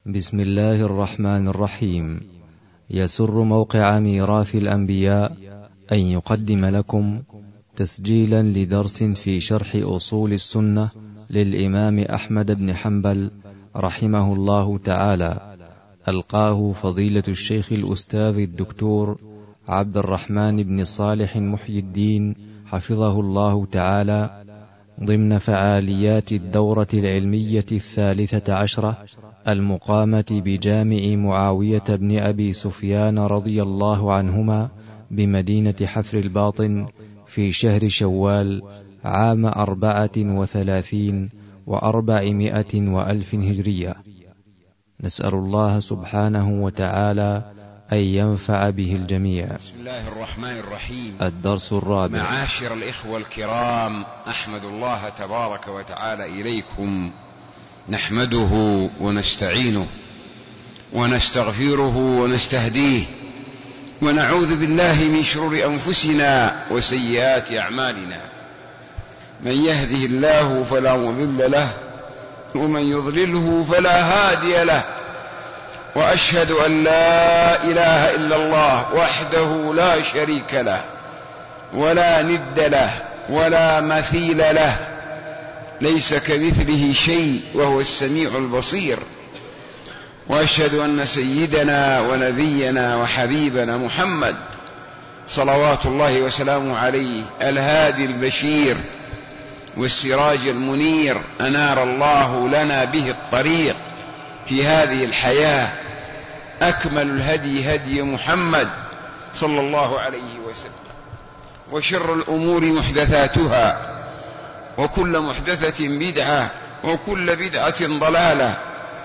بسم الله الرحمن الرحيم. يسر موقع ميراث الأنبياء أن يقدم لكم تسجيلا لدرس في شرح أصول السنة للإمام أحمد بن حنبل رحمه الله تعالى، ألقاه فضيلة الشيخ الأستاذ الدكتور عبد الرحمن بن صالح محي الدين حفظه الله تعالى، ضمن فعاليات الدورة العلمية 13 المقامة بجامع معاوية بن أبي سفيان رضي الله عنهما بمدينة حفر الباطن في شهر شوال عام 34 و400 وألف هجرية. نسأل الله سبحانه وتعالى أن ينفع به الجميع. بسم الله الرحمن الرحيم. الدرس الرابع. معاشر الإخوة الكرام، أحمد الله تبارك وتعالى إليكم، نحمده ونستعينه ونستغفره ونستهديه، ونعوذ بالله من شرور أنفسنا وسيئات أعمالنا. من يهده الله فلا مضل له، ومن يضلله فلا هادي له، وأشهد أن لا إله إلا الله وحده لا شريك له ولا ند له ولا مثيل له، ليس كمثله شيء وهو السميع البصير. وأشهد أن سيدنا ونبينا وحبيبنا محمد صلوات الله وسلامه عليه الهادي البشير والسراج المنير، أنار الله لنا به الطريق في هذه الحياة. أكمل الهدي هدي محمد صلى الله عليه وسلم، وشر الأمور محدثاتها، وكل محدثة بدعة، وكل بدعة ضلالة،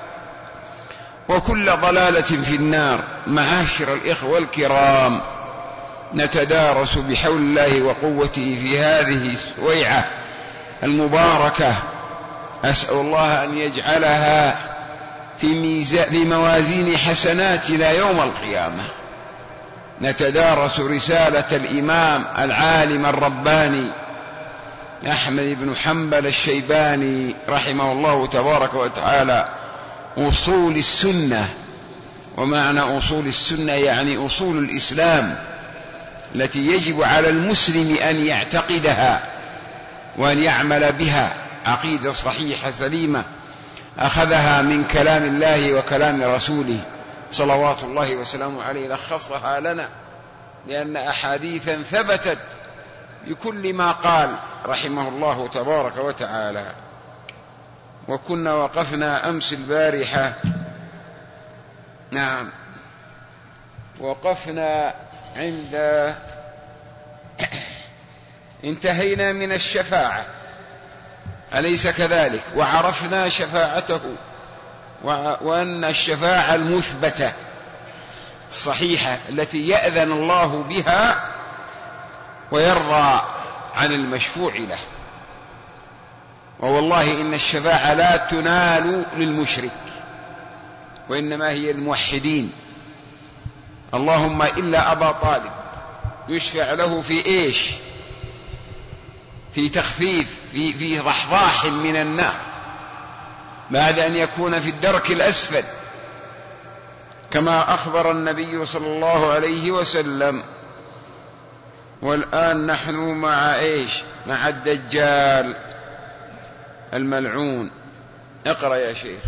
وكل ضلالة في النار. معاشر الإخوة الكرام، نتدارس بحول الله وقوته في هذه السويعة المباركة. أسأل الله أن يجعلها في موازين حسناتنا يوم القيامة. نتدارس رسالة الإمام العالم الرباني أحمد بن حنبل الشيباني رحمه الله تبارك وتعالى، أصول السنة. ومعنى أصول السنة يعني أصول الإسلام التي يجب على المسلم أن يعتقدها وأن يعمل بها عقيدة صحيحة سليمة، أخذها من كلام الله وكلام رسوله صلوات الله وسلامه عليه، لخصها لنا لأن أحاديثا ثبتت بكل ما قال رحمه الله تبارك وتعالى. وكنا وقفنا أمس البارحة، نعم، وقفنا عند انتهينا من الشفاعة، أليس كذلك؟ وعرفنا شفاعته، وأن الشفاعة المثبتة الصحيحة التي يأذن الله بها ويرضى عن المشفوع له. ووالله إن الشفاعة لا تنال للمشرك، وإنما هي الموحدين. اللهم إلا أبا طالب يشفع له في إيش؟ في تخفيف، في ضحضاح من النار بعد أن يكون في الدرك الأسفل، كما أخبر النبي صلى الله عليه وسلم. والآن نحن مع إيش؟ مع الدجال الملعون. اقرأ يا شيخ.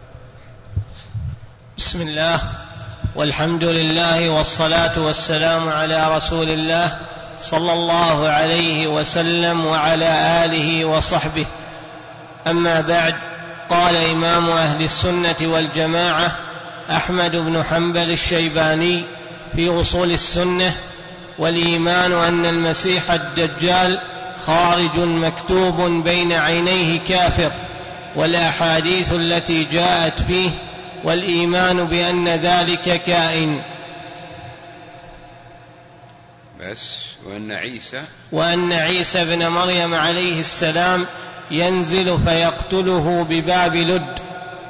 بسم الله والحمد لله والصلاة والسلام على رسول الله صلى الله عليه وسلم وعلى آله وصحبه. أما بعد، قال إمام أهل السنة والجماعة أحمد بن حنبل الشيباني في أصول السنة: والإيمان أن المسيح الدجال خارج مكتوب بين عينيه كافر، والأحاديث التي جاءت فيه، والإيمان بأن ذلك كائن. بس وأن عيسى بن مريم عليه السلام ينزل فيقتله بباب لد.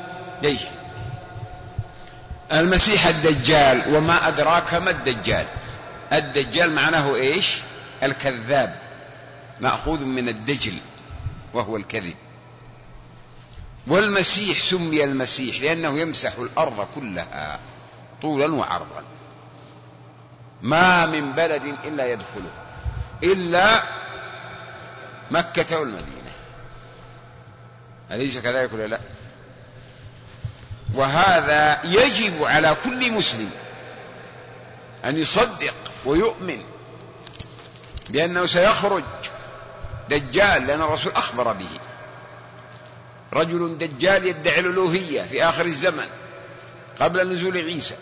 المسيح الدجال، وما أدراك ما الدجال؟ الدجال معناه إيش؟ الكذاب، مأخوذ من الدجل وهو الكذب. والمسيح سمي المسيح لأنه يمسح الأرض كلها طولا وعرضا، ما من بلد إلا يدخله إلا مكة والمدينة، أليس كذلك ولا لا؟ وهذا يجب على كل مسلم أن يصدق ويؤمن بأنه سيخرج دجال، لأن الرسول أخبر به، رجل دجال يدعي الألوهية في آخر الزمن قبل نزول عيسى،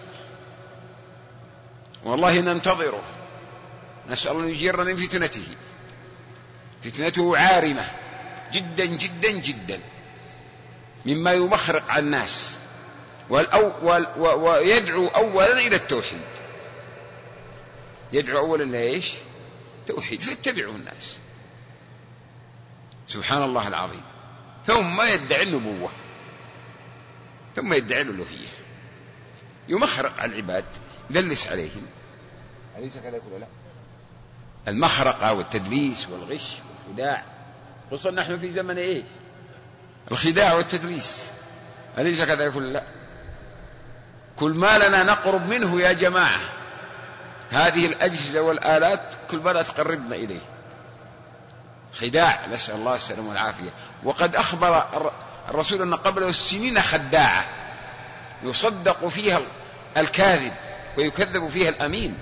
والله ننتظره، نسأل الله يجيرنا من فتنته. فتنته عارمة جدا جدا جدا، مما يمخرق على الناس، ويدعو أولا إلى التوحيد، يدعو أولا لإيش؟ توحيد، فيتبعه الناس، سبحان الله العظيم، ثم يدعي النبوة، ثم يدعي الألوهية، يمخرق على العباد، يدلس عليهم، أليس كذلك ولا لا؟ المخرقة والتدليس والغش والخداع، خصوصا نحن في زمن إيه؟ الخداع والتدليس، أليس كذلك ولا لا؟ كل ما لنا نقرب منه يا جماعة، هذه الأجهزة والآلات كل ما لا تقربنا إليه، خداع، نسأل الله السلامة والعافية. وقد أخبر الرسول أن قبله السنين خداعة يصدق فيها الكاذب ويكذب فيها الأمين،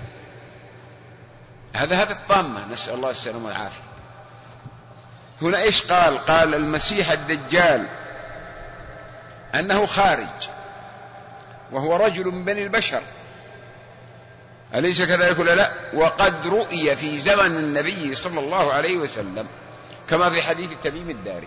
هذا الطامة، نسأل الله السلامة والعافية. هنا إيش قال المسيح الدجال أنه خارج وهو رجل من بني البشر، أليس كذلك ولا لا؟ وقد رؤي في زمن النبي صلى الله عليه وسلم كما في حديث تميم الداري،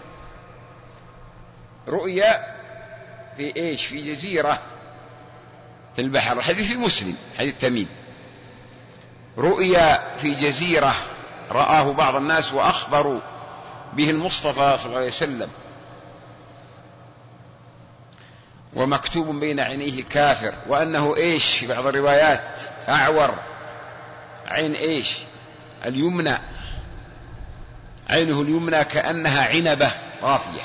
رؤي في إيش؟ في جزيرة في البحر، الحديث في مسلم، حديث تميم، رؤي في جزيرة رآه بعض الناس وأخبروا به المصطفى صلى الله عليه وسلم، ومكتوب بين عينيه كافر، وأنه إيش؟ في بعض الروايات أعور، عين إيش؟ اليمنى، عينه اليمنى كأنها عنبة طافية،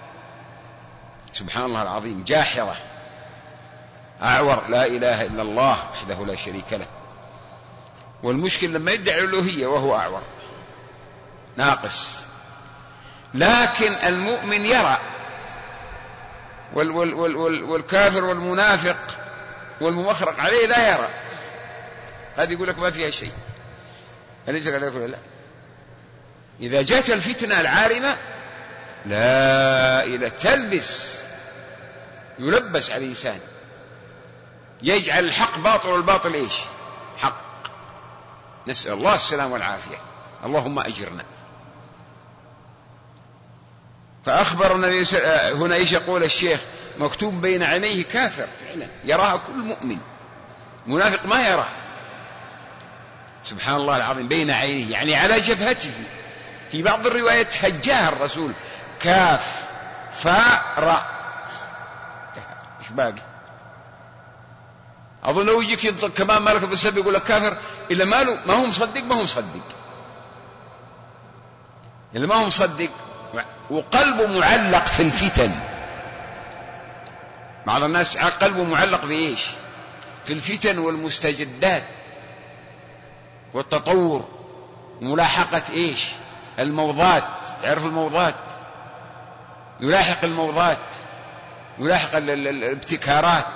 سبحان الله العظيم، جاحظة، أعور، لا إله إلا الله وحده لا شريك له. والمشكل لما يدعي الألوهية وهو أعور ناقص، لكن المؤمن يرى، والكافر والمنافق والممخرق عليه لا يرى، هذا يقول لك ما فيها شيء، أليس كذلك ولا لا؟ إذا جاءت الفتنة العارمة لا إله تلبس، يلبس على الإنسان، يجعل الحق باطل والباطل إيش؟ حق، نسأل الله السلام والعافية، اللهم أجرنا. فأخبر النبي هنا إيش يقول الشيخ؟ مكتوب بين عينيه كافر، فعلا يراها كل مؤمن، منافق ما يراه، سبحان الله العظيم، بين عينيه يعني على جبهته، في بعض الروايات هجاها الرسول، كاف فاء راء، إيش باقي؟ أظن لو يجيك كمان مالك بالسبب يقول لك كافر، إلا ما هو مصدق، ما هو مصدق، إلا ما هو مصدق، وقلبه معلق في الفتن. بعض الناس قلبه معلق بإيش؟ في الفتن والمستجدات والتطور وملاحقة إيش؟ الموضات، تعرف الموضات، يلاحق الموضات، يلاحق الابتكارات،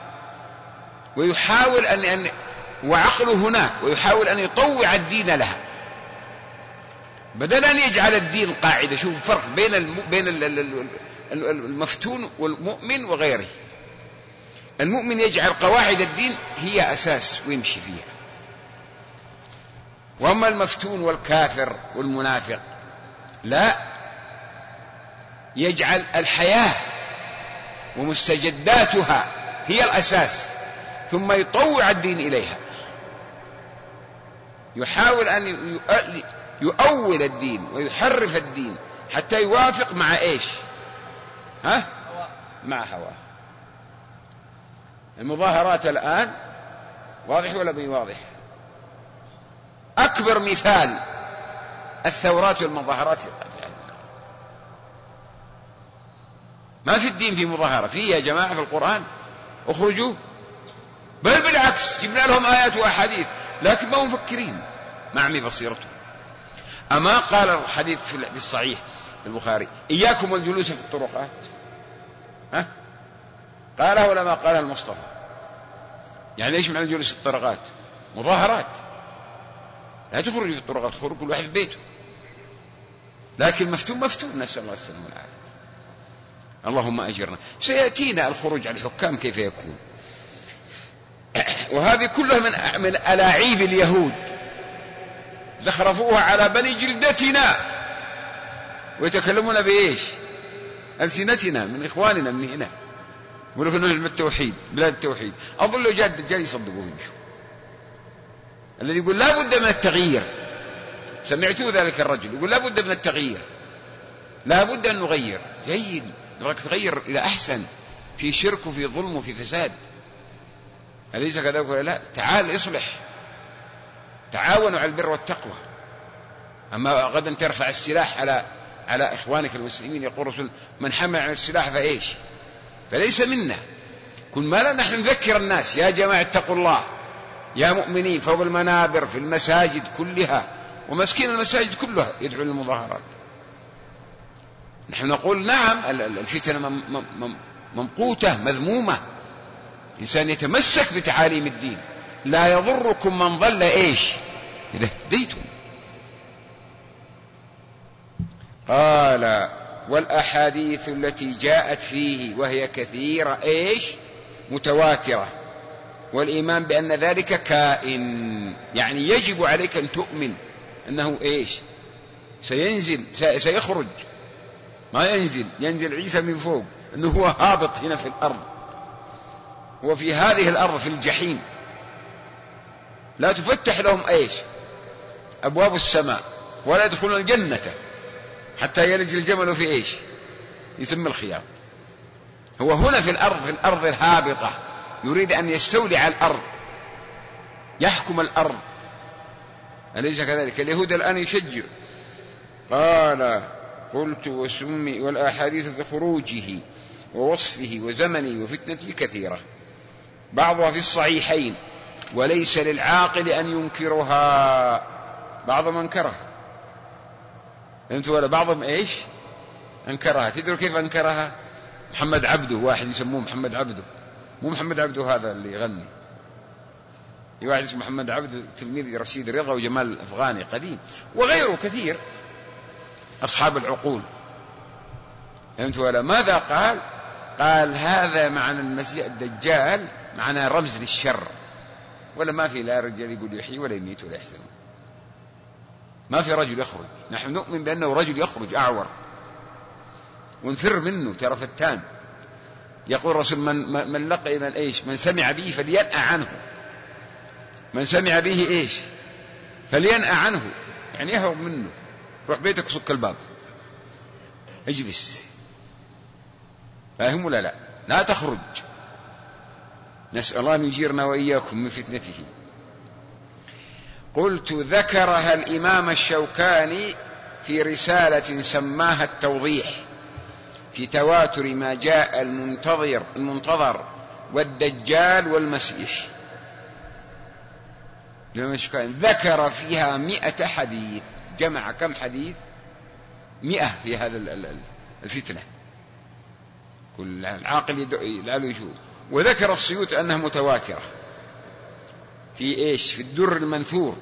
ويحاول وعقله هناك، ويحاول أن يطوع الدين لها بدل أن يجعل الدين قاعدة. شوف الفرق بين المفتون والمؤمن وغيره. المؤمن يجعل قواعد الدين هي أساس ويمشي فيها، وأما المفتون والكافر والمنافق لا، يجعل الحياة ومستجداتها هي الأساس، ثم يطوع الدين إليها، يحاول أن يؤول الدين ويحرف الدين حتى يوافق مع إيش؟ مع هواه. المظاهرات الآن واضح ولا مي واضح؟ أكبر مثال الثورات والمظاهرات في عندنا، ما في الدين في مظاهرة، فيه يا جماعة في القرآن اخرجوا، بل بالعكس جبنا لهم آيات وأحاديث لكن ما مفكرين، ما عمي بصيرته. أما قال الحديث في الصحيح في البخاري إياكم والجلوس في الطرقات، ها قالها ولا ما قالها المصطفى؟ يعني ايش معنى الجلوس في الطرقات؟ مظاهرات، لا تخرجوا في الطرقات، خرج كل واحد في بيته، لكن مفتون نسأل الله السلامة والعافية. اللهم أجرنا. سيأتينا الخروج على الحكام كيف يكون، وهذه كلها من ألاعيب اليهود، زخرفوها على بني جلدتنا ويتكلمون بإيش؟ ألسنتنا، من إخواننا من هنا، يقولوا كنا نعلم التوحيد، بلاد التوحيد. أظن لو جاء الدجال يصدقوا ويمشوا. الذي يقول لا بد من التغيير، سمعتوا ذلك الرجل يقول لا بد من التغيير، لا بد أن نغير. جيد، نبغاك تغير إلى أحسن، في شرك وفي ظلم وفي فساد، أليس كذلك ولا لا؟ تعال اصلح، تعاونوا على البر والتقوى. أما غدا ترفع السلاح على إخوانك المسلمين، يقول الرسول من حمل عن السلاح فإيش؟ فليس منا. كل ما لا نحن نذكر الناس يا جماعة اتقوا الله، يا مؤمنين، فوق المنابر في المساجد كلها، ومسكين المساجد كلها يدعو للمظاهرات. نحن نقول نعم الفتنة ممقوتة مذمومة، إنسان يتمسك بتعاليم الدين، لا يضركم من ضل إيش إذا اهتديتم. قال والأحاديث التي جاءت فيه وهي كثيرة إيش متواترة، والإيمان بأن ذلك كائن، يعني يجب عليك أن تؤمن أنه إيش سينزل، سيخرج، ما ينزل عيسى من فوق، أنه هو هابط هنا في الأرض، وفي هذه الأرض في الجحيم لا تفتح لهم إيش أبواب السماء، ولا يدخلون الجنة حتى يلج الجمل في إيش يسمى الخياط. هو هنا في الأرض الهابطة يريد أن يستولي على الأرض، يحكم الأرض، أليس كذلك؟ اليهود الآن يشجر. قال قلت وسمي والأحاديث في خروجه ووصفه وزمنه وفتنته كثيرة، بعضها في الصحيحين، وليس للعاقل أن ينكرها. بعضهم أنكرها، أنتوا ولا بعضهم إيش أنكرها. تدروا كيف أنكرها؟ محمد عبده، واحد يسموه محمد عبده، مو محمد عبده هذا اللي يغني، واحد اسمه محمد عبده تلميذ رشيد رضا وجمال الأفغاني قديم، وغيره كثير أصحاب العقول. أنتوا ولا ماذا قال هذا معنى المسيح الدجال، معنى رمز للشر، ولا ما في لا رجال يقول يحيي ولا يميت ولا يحزن، ما في رجل يخرج. نحن نؤمن بأنه رجل يخرج أعور ونفر منه، ترى فتان. يقول الرسول من لقي من إيش من سمع به فلينأ عنه، من سمع به إيش فلينأ عنه، يعني يهرب منه، روح بيتك سك الباب اجلس، فاهم ولا لا تخرج. نسأل الله أن يجيرنا وإياكم من فتنته. قلت ذكرها الإمام الشوكاني في رسالة سماها التوضيح في تواتر ما جاء المنتظر والدجال والمسيح. الإمام الشوكاني ذكر فيها 100 حديث، جمع كم حديث؟ 100 في هذا الفتنة، كل العاقل يلعب يشوف. وذكر السيوط أنها متواترة في إيش في الدر المنثور.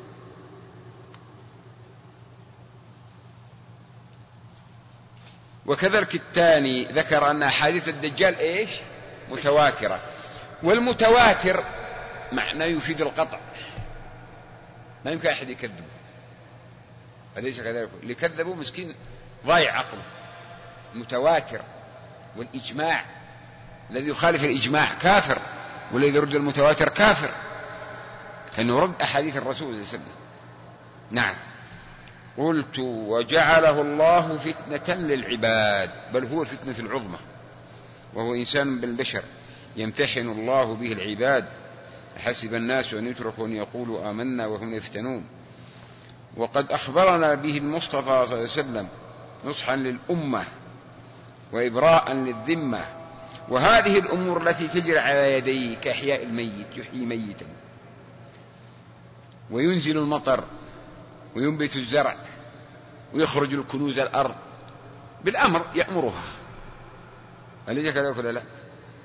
وكذلك الثاني ذكر أن أحاديث الدجال إيش متواترة، والمتواتر معناه يفيد القطع، ما يمكن أحد يكذبه، أليس كذلك؟ اللي كذبوا مسكين ضايع عقله. متواتر، والإجماع الذي يخالف الإجماع كافر، والذي يرد المتواتر كافر، فإنه رد أحاديث الرسول صلى الله عليه وسلم. نعم. قلت وجعله الله فتنة للعباد، بل هو الفتنة العظمى، وهو إنسان بالبشر يمتحن الله به العباد. حسب الناس أن يتركوا أن يقولوا آمنا وهم يفتنون. وقد أخبرنا به المصطفى صلى الله عليه وسلم نصحا للأمة وإبراء للذمة. وهذه الأمور التي تجري على يديه كإحياء الميت، يحيي ميتا وينزل المطر وينبت الزرع ويخرج الكنوز الأرض بالأمر يأمرها، أليس كذلك ولا لا؟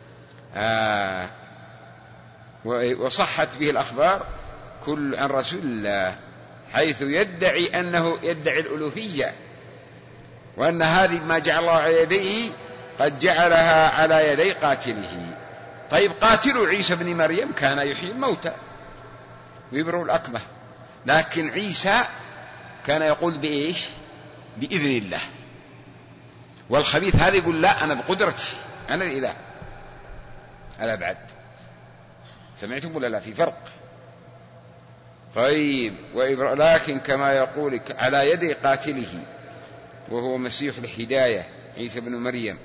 وصحت به الأخبار كل عن رسول الله حيث يدعي أنه يدعي الألوهية، وأن هذه ما جعل الله على يديه قد جعلها على يدي قاتله. طيب قاتل عيسى بن مريم كان يحيي الموتى ويبرئ الأكمه، لكن عيسى كان يقول بإيش؟ بإذن الله. والخبيث هذا يقول لا أنا بقدرتي أنا الإله. الأبعد. سمعتم ولا لا؟ في فرق. طيب لكن كما يقول على يد قاتله وهو مسيح الهداية عيسى بن مريم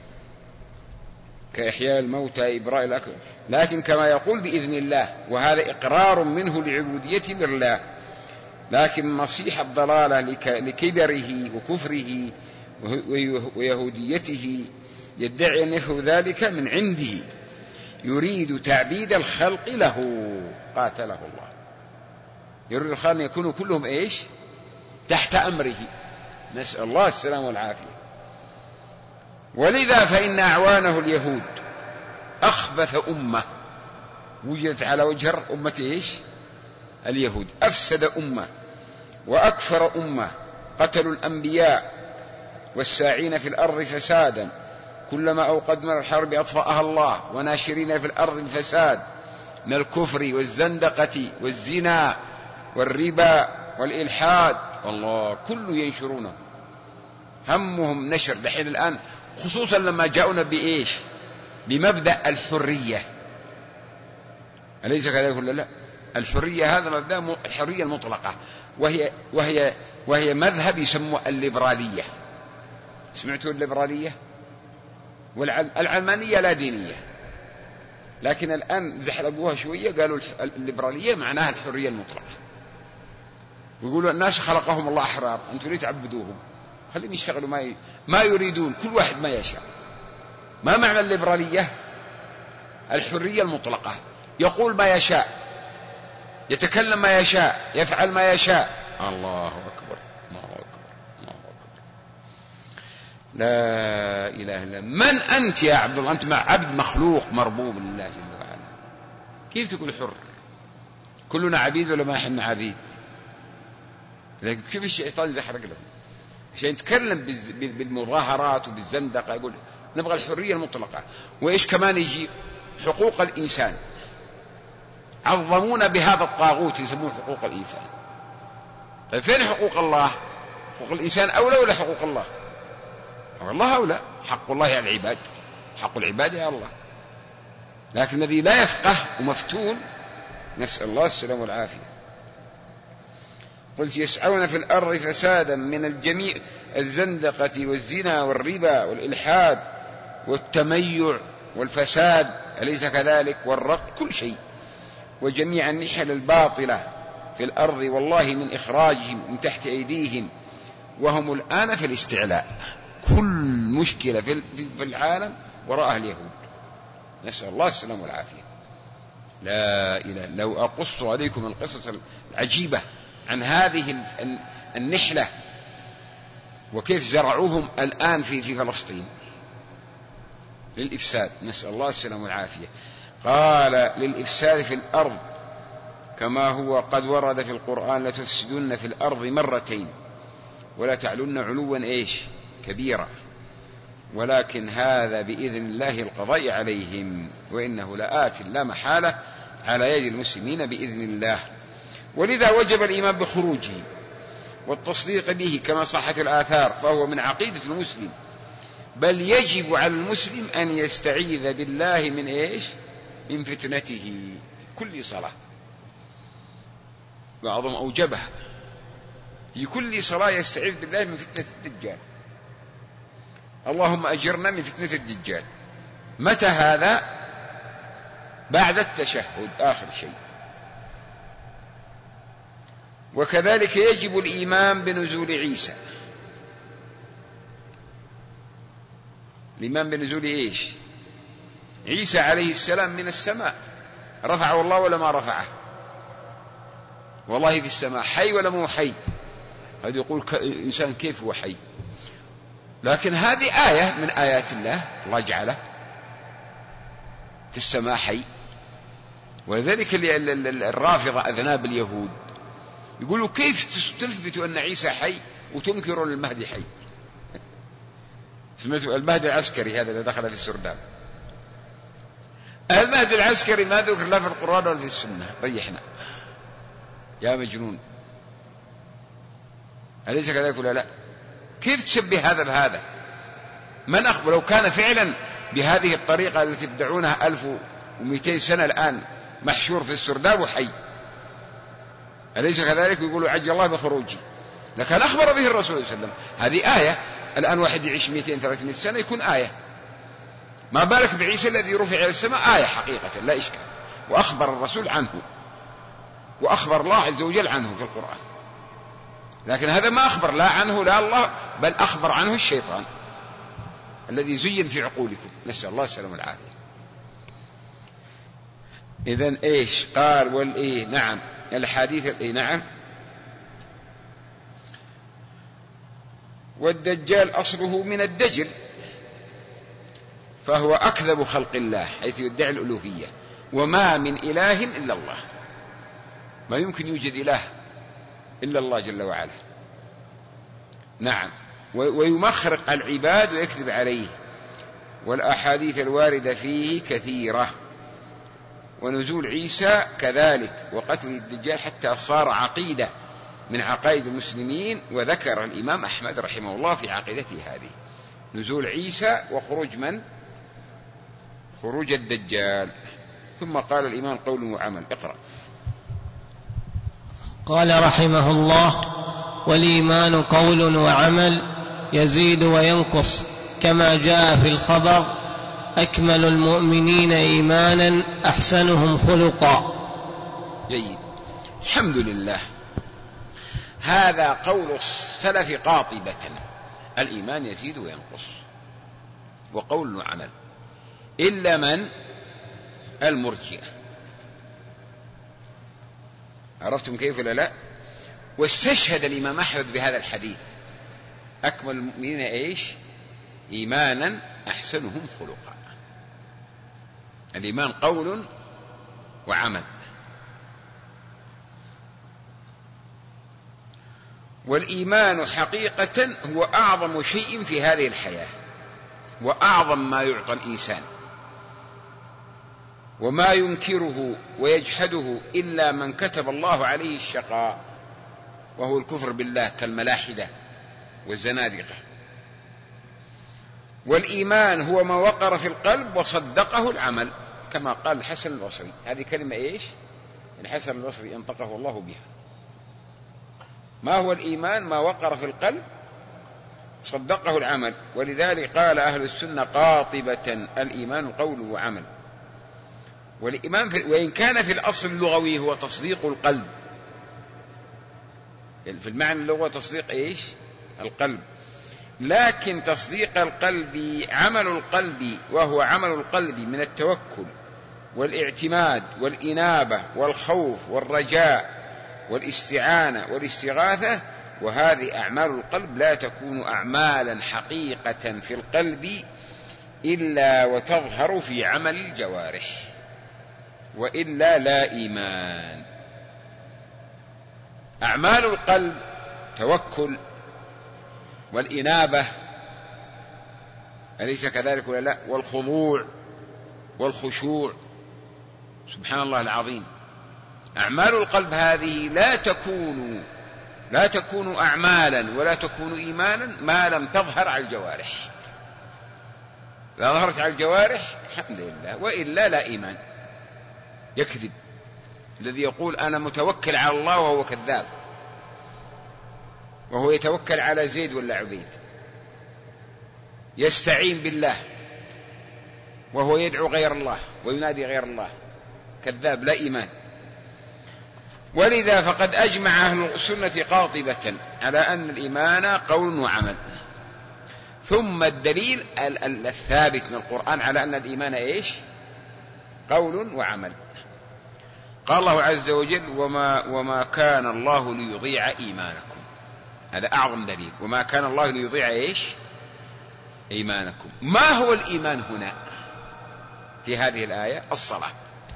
كإحياء الموتى إبراء الأكمه، لكن كما يقول بإذن الله، وهذا إقرار منه لعبوديته لله. لكن مسيح الضلالة لكبره وكفره ويهوديته يدعي أنه ذلك من عنده، يريد تعبيد الخلق له قاتله الله. يريد الخلق أن يكونوا كلهم إيش؟ تحت أمره، نسأل الله السلام والعافية. ولذا فإن أعوانه اليهود أخبث أمة وجدت على وجه أمة إيش؟ اليهود. أفسد أمة وأكفر أمة، قتلوا الأنبياء والساعين في الأرض فسادا، كلما أوقدنا الحرب أطفأها الله، وناشرين في الأرض الفساد من الكفر والزندقة والزنا والربا والإلحاد، والله كل ينشرونه، همهم نشر دحين الآن، خصوصا لما جاءونا بإيش؟ بمبدأ الحرية. أليس كذلك ولا لا؟ الحرية هذا مبدأ الحرية المطلقة، وهي مذهب يسموه الليبرالية. سمعتوا الليبرالية؟ والعلمانية لا دينية، لكن الآن زحلقوها شوية، قالوا الليبرالية معناها الحرية المطلقة، ويقولوا الناس خلقهم الله أحرار، أنتم ليه تعبدوهم؟ خليهم يشتغلوا ما يريدون، كل واحد ما يشاء. ما معنى الليبرالية؟ الحرية المطلقة، يقول ما يشاء، يتكلم ما يشاء، يفعل ما يشاء. الله أكبر الله أكبر الله أكبر، لا إله إلا من أنت يا عبد الله؟ أنت عبد مخلوق مربوب لله جل وعلا، كيف تقول حر؟ كلنا عبيد ولا ما احنا عبيد؟ لكن كيف الشيطان يزحرق له عشان يتكلم بالمظاهرات وبالزندقة، يقول نبغى الحرية المطلقة. وإيش كمان يجي؟ حقوق الإنسان، عظمونا بهذا الطاغوت يسموه حقوق الإنسان. طيب فين حقوق الله؟ حقوق الإنسان أولى ولا حقوق الله؟ حقوق الله أولى، حق الله على العباد، حق العباد على الله. لكن الذي لا يفقه ومفتون، نسأل الله السلام والعافية. قلت يسعون في الأرض فسادا من الجميع، الزندقة والزنا والربا والإلحاد والتميع والفساد، أليس كذلك؟ والرق، كل شيء، وجميع النحل الباطلة في الأرض، والله من إخراجهم من تحت أيديهم، وهم الآن في الاستعلاء. كل مشكلة في العالم وراء اليهود، نسأل الله السلام والعافية. لا إله. لو أقص عليكم القصص العجيبة عن هذه النحلة وكيف زرعوهم الآن في فلسطين للإفساد، نسأل الله السلام والعافية. قال للإفساد في الأرض، كما هو قد ورد في القرآن لتفسدن في الأرض مرتين ولا تعلن علوا إيش؟ كبيرا، ولكن هذا بإذن الله القضاء عليهم، وإنه لآت لا محالة على يد المسلمين بإذن الله. ولذا وجب الإيمان بخروجه والتصديق به كما صحت الآثار، فهو من عقيدة المسلم، بل يجب على المسلم أن يستعيذ بالله من إيش؟ من فتنته في كل صلاة، بعضهم أوجبها في كل صلاة، يستعيذ بالله من فتنة الدجال، اللهم أجرنا من فتنة الدجال. متى هذا؟ بعد التشهد آخر شيء. وكذلك يجب الإيمان بنزول عيسى، الإيمان بنزول إيش؟ عيسى عليه السلام من السماء، رفعه الله ولا ما رفعه؟ والله في السماء، حي ولا مو حي؟ هذا يقول إنسان كيف هو حي؟ لكن هذه آية من آيات الله، الله جعله في السماء حي. ولذلك الرافضة أذناب اليهود يقولوا كيف تثبت أن عيسى حي وتنكر المهدي حي؟ سمعتوا المهدي العسكري هذا اللي دخل في السرداب، المهدي العسكري ما ذكر لا في القرآن ولا في السنة، ريحنا يا مجنون، أليس كذلك ولا لا؟ كيف تشبه هذا بهذا؟ من أخبر لو كان فعلا بهذه الطريقة التي تدعونها 1200 سنة الآن محشور في السرداب وحي، أليس كذلك؟ يقولوا عجل الله بخروجي، لكن أخبر به الرسول صلى الله عليه وسلم. هذه آية، الآن واحد يعيش 200-300 سنة يكون آية، ما بالك بعيسى الذي رفع إلى السماء؟ آية حقيقة لا إشكال، وأخبر الرسول عنه وأخبر الله عز وجل عنه في القرآن. لكن هذا ما أخبر لا عنه لا الله، بل أخبر عنه الشيطان الذي زين في عقولكم، نسأل الله السلامة والعافية. إذن إيش قال؟ والإيه نعم الحديث الإيه نعم. والدجال أصله من الدجل، فهو أكذب خلق الله حيث يدعي الألوهية، وما من إله إلا الله، ما يمكن يوجد إله إلا الله جل وعلا. نعم، ويمخرق العباد ويكذب عليه، والأحاديث الواردة فيه كثيرة. ونزول عيسى كذلك، وقتل الدجال حتى صار عقيدة من عقائد المسلمين. وذكر الإمام أحمد رحمه الله في عقيدته هذه نزول عيسى وخروج من؟ خروج الدجال. ثم قال الإمام قول وعمل. اقرأ. قال رحمه الله: والإيمان قول وعمل يزيد وينقص، كما جاء في الخبر: أكمل المؤمنين إيمانا أحسنهم خلقا. جيد، الحمد لله. هذا قول السلف قاطبة، الإيمان يزيد وينقص، وقول وعمل، إلا من؟ المرجئة. عرفتم كيف ولا لا؟ واستشهد الإمام أحمد بهذا الحديث: أكمل المؤمنين إيش؟ إيمانا أحسنهم خلقا. الإيمان قول وعمل. والإيمان حقيقة هو أعظم شيء في هذه الحياة، وأعظم ما يعطى الإنسان، وما ينكره ويجحده إلا من كتب الله عليه الشقاء، وهو الكفر بالله كالملاحدة والزنادقة. والإيمان هو ما وقر في القلب وصدقه العمل، كما قال الحسن البصري. هذه كلمة إيش؟ الحسن البصري انطقه الله بها. ما هو الإيمان؟ ما وقر في القلب صدقه العمل. ولذلك قال أهل السنة قاطبة: الإيمان قول وعمل. والإيمان وإن كان في الأصل اللغوي هو تصديق القلب، في المعنى اللغوي تصديق إيش؟ القلب، لكن تصديق القلب عمل القلب، وهو عمل القلب من التوكل والاعتماد والإنابة والخوف والرجاء والاستعانة والاستغاثة. وهذه أعمال القلب لا تكون أعمالا حقيقة في القلب إلا وتظهر في عمل الجوارح، وإلا لا إيمان. أعمال القلب توكل والإنابة، أليس كذلك ولا لا؟ والخضوع والخشوع، سبحان الله العظيم. أعمال القلب هذه لا تكون أعمالا ولا تكون إيمانا ما لم تظهر على الجوارح. لا ظهرت على الجوارح الحمد لله، وإلا لا إيمان. يكذب الذي يقول أنا متوكل على الله وهو كذاب، وهو يتوكل على زيد ولا عبيد، يستعين بالله وهو يدعو غير الله وينادي غير الله، كذاب لا إيمان. ولذا فقد أجمع أهل السنة قاطبة على أن الإيمان قول وعمل. ثم الدليل الثابت من القرآن على أن الإيمان إيش؟ قول وعمل. قال الله عز وجل: وما كان الله ليضيع إيمانكم. هذا أعظم دليل. وما كان الله ليضيع إيش؟ إيمانكم. ما هو الإيمان هنا في هذه الآية؟ الصلاة.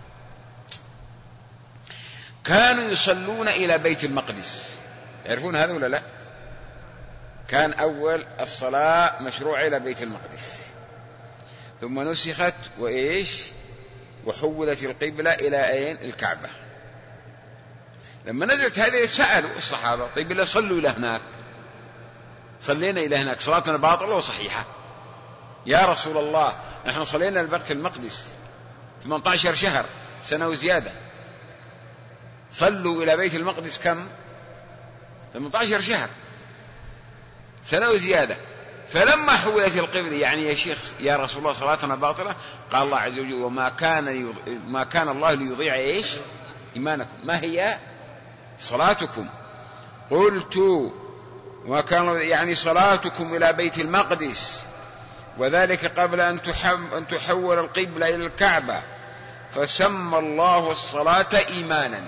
كانوا يصلون إلى بيت المقدس، يعرفون هذا ولا لا؟ كان أول الصلاة مشروعة إلى بيت المقدس، ثم نسخت وإيش؟ وحولت القبلة إلى أين؟ الكعبة. لما نزلت هذه سألوا الصحابة: طيب لا صلوا إلى هناك، صلينا إلى هناك، صلاتنا باطلة وصحيحة يا رسول الله، نحن صلينا لبيت المقدس 18 شهر سنة وزيادة، صلوا إلى بيت المقدس كم؟ 18 شهر سنة وزيادة. فلما حولت القبلة يعني يا شيخ يا رسول الله صلاتنا باطلة، قال الله عز وجل: ما كان الله ليضيع إيش؟ إيمانكم. ما هي صلاتكم؟ قلت: وما كان يعني صلاتكم إلى بيت المقدس، وذلك قبل أن تحول القبلة إلى الكعبة، فسمى الله الصلاة إيمانا.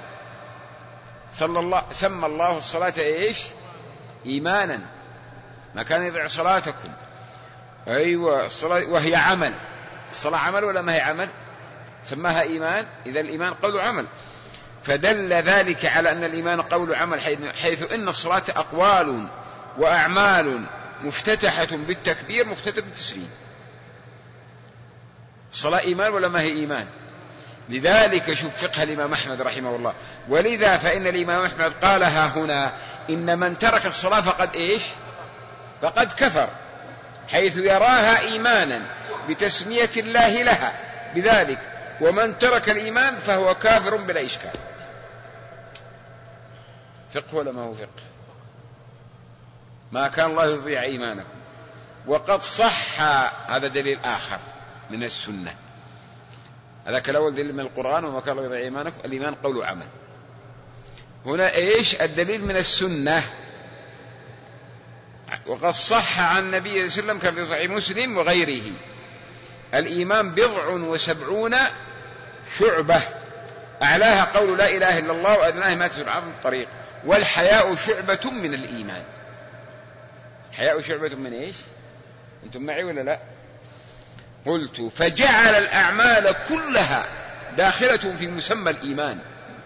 سمى الله الصلاة إيش؟ إيمانا. ما كان يضيع صلاتكم. أيوة الصلاة وهي عمل. الصلاة عمل ولا ما هي عمل؟ سماها إيمان. إذا الإيمان قول وعمل، فدل ذلك على أن الإيمان قول وعمل، حيث إن الصلاة أقوال وأعمال مفتتحة بالتكبير مختتمة بالتسليم. الصلاة إيمان ولا ما هي إيمان؟ لذلك شوف فقه الإمام أحمد رحمه الله، ولذا فإن الإمام أحمد قالها هنا: إن من ترك الصلاة فقد إيش؟ فقد كفر، حيث يراها إيمانا بتسمية الله لها بذلك، ومن ترك الإيمان فهو كافر بلا إشكال. فقه ولا ما هو فقه؟ ما كان الله يضيع إيمانكم. وقد صح، هذا دليل آخر من السنة. هذاك الأول دليل من القرآن: وما كان الله يضيع إيمانكم، الإيمان قول وعمل. هنا إيش الدليل من السنة؟ وقد صح عن النبي صلى الله عليه وسلم كما في صحيح مسلم وغيره: الإيمان 70 شعبة، أعلاها قول لا إله إلا الله، وأدناها ما تدل عن الطريق، والحياء شعبة من الإيمان. حياء شعبة من إيش؟ أنتم معي ولا لا؟ قلت: فجعل الأعمال كلها داخلة في مسمى الإيمان.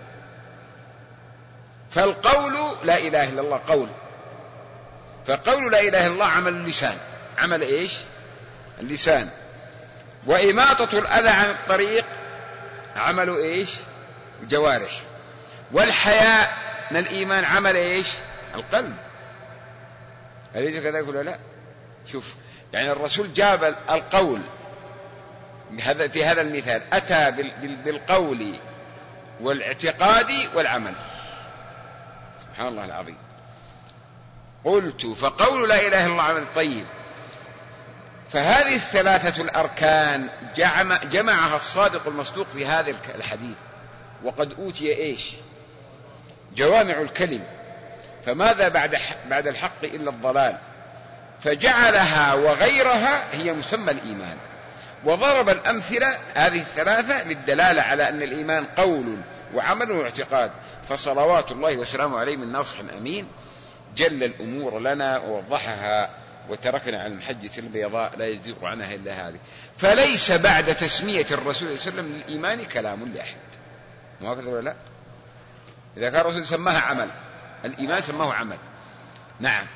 فالقول لا إله إلا الله قول، فقول لا إله إلا الله عمل اللسان. عمل إيش؟ اللسان. وإماطة الأذى عن الطريق عمل إيش؟ الجوارح. والحياء من الإيمان عمل إيش؟ القلب. أليس كذلك ولا لا؟ شوف يعني الرسول جاب القول في هذا المثال، أتى بالقول والاعتقاد والعمل. سبحان الله العظيم. قلت: فقول لا إله إلا الله عمل طيب. فهذه الثلاثة الأركان جمعها الصادق المصدوق في هذا الحديث، وقد أوتي إيش؟ جوامع الكلم، فماذا بعد الحق إلا الضلال، فجعلها وغيرها هي مسمى الإيمان. وضرب الأمثلة هذه الثلاثة للدلالة على أن الإيمان قول وعمل واعتقاد. فصلوات الله وسلامه عليه من ناصح أمين جل الأمور لنا ووضحها، وتركنا على المحجة البيضاء لا يزيغ عنها إلا هذه. فليس بعد تسمية الرسول صلى الله عليه وسلم للإيمان كلام لأحد. ما هكذا ولا لا؟ إذا كان الرسول سماها عمل، الإيمان سماه عمل. نعم.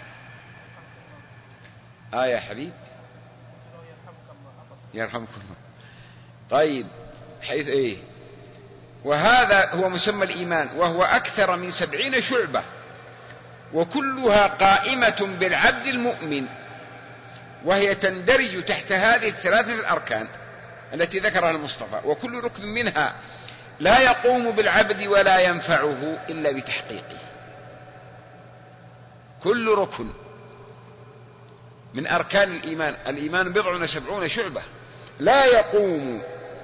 يا حبيب يرحمكم الله. طيب حيث إيه؟ وهذا هو مسمى الإيمان، وهو أكثر من 70 شعبة، وكلها قائمة بالعبد المؤمن، وهي تندرج تحت هذه الثلاثة الأركان التي ذكرها المصطفى. وكل ركن منها لا يقوم بالعبد ولا ينفعه إلا بتحقيقه. كل ركن من أركان الإيمان، الإيمان 70 شعبة، لا يقوم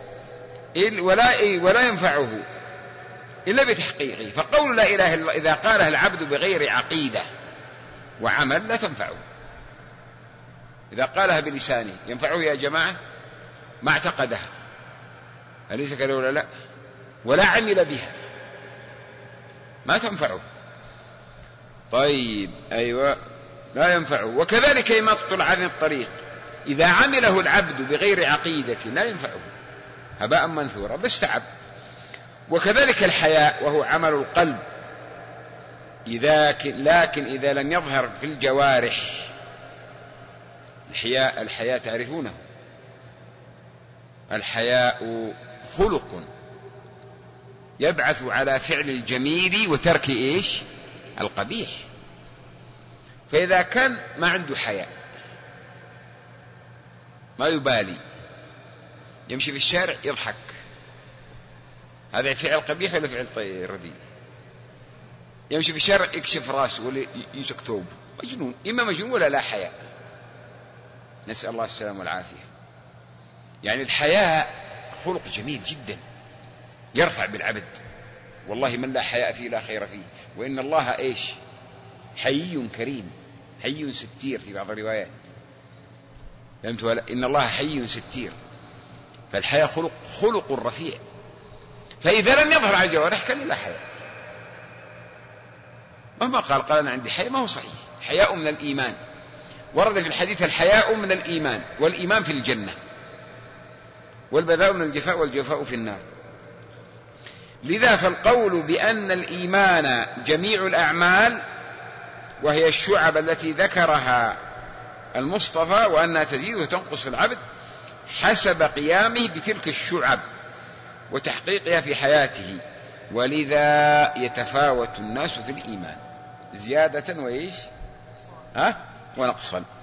ولا ينفعه إلا بتحقيقه. فقول لا إله إلا الله إذا قالها العبد بغير عقيدة وعمل لا تنفعه. إذا قالها بلسانه ينفعه يا جماعة؟ ما اعتقدها، أليس كذا ولا لا؟ ولا عمل بها ما تنفعه. طيب أيوة لا ينفعه. وكذلك إماطة عن الطريق إذا عمله العبد بغير عقيدة لا ينفعه، هباء منثورا بس تعب. وكذلك الحياء وهو عمل القلب لكن إذا لم يظهر في الجوارح. الحياء تعرفونه، الحياء خلق يبعث على فعل الجميل وترك إيش؟ القبيح. فإذا كان ما عنده حياء ما يبالي، يمشي في الشارع يضحك، هذا فعل قبيح ولا فعل رديء؟ يمشي في الشارع يكشف راسه ولا يسكتوب، مجنون، إما مجنون ولا لا حياء، نسأل الله السلامة والعافية. يعني الحياء خلق جميل جدا يرفع بالعبد، والله من لا حياء فيه لا خير فيه. وإن الله إيش؟ حيي كريم، حيي ستير في بعض الروايات، فهمت ولا؟ إن الله حيي ستير. فالحياء خلق رفيع، فإذا لم يظهر على الجوارح كان لا حياء. مهما قال أنا عندي حياء ما هو صحيح. حياء من الإيمان، ورد في الحديث الحياء من الإيمان، والإيمان في الجنة، والبذاء من الجفاء، والجفاء في النار. لذا فالقول بأن الإيمان جميع الأعمال وهي الشعب التي ذكرها المصطفى، وأنها تزيد وتنقص العبد حسب قيامه بتلك الشعب وتحقيقها في حياته. ولذا يتفاوت الناس في الإيمان زيادة وإيش؟ ونقصا،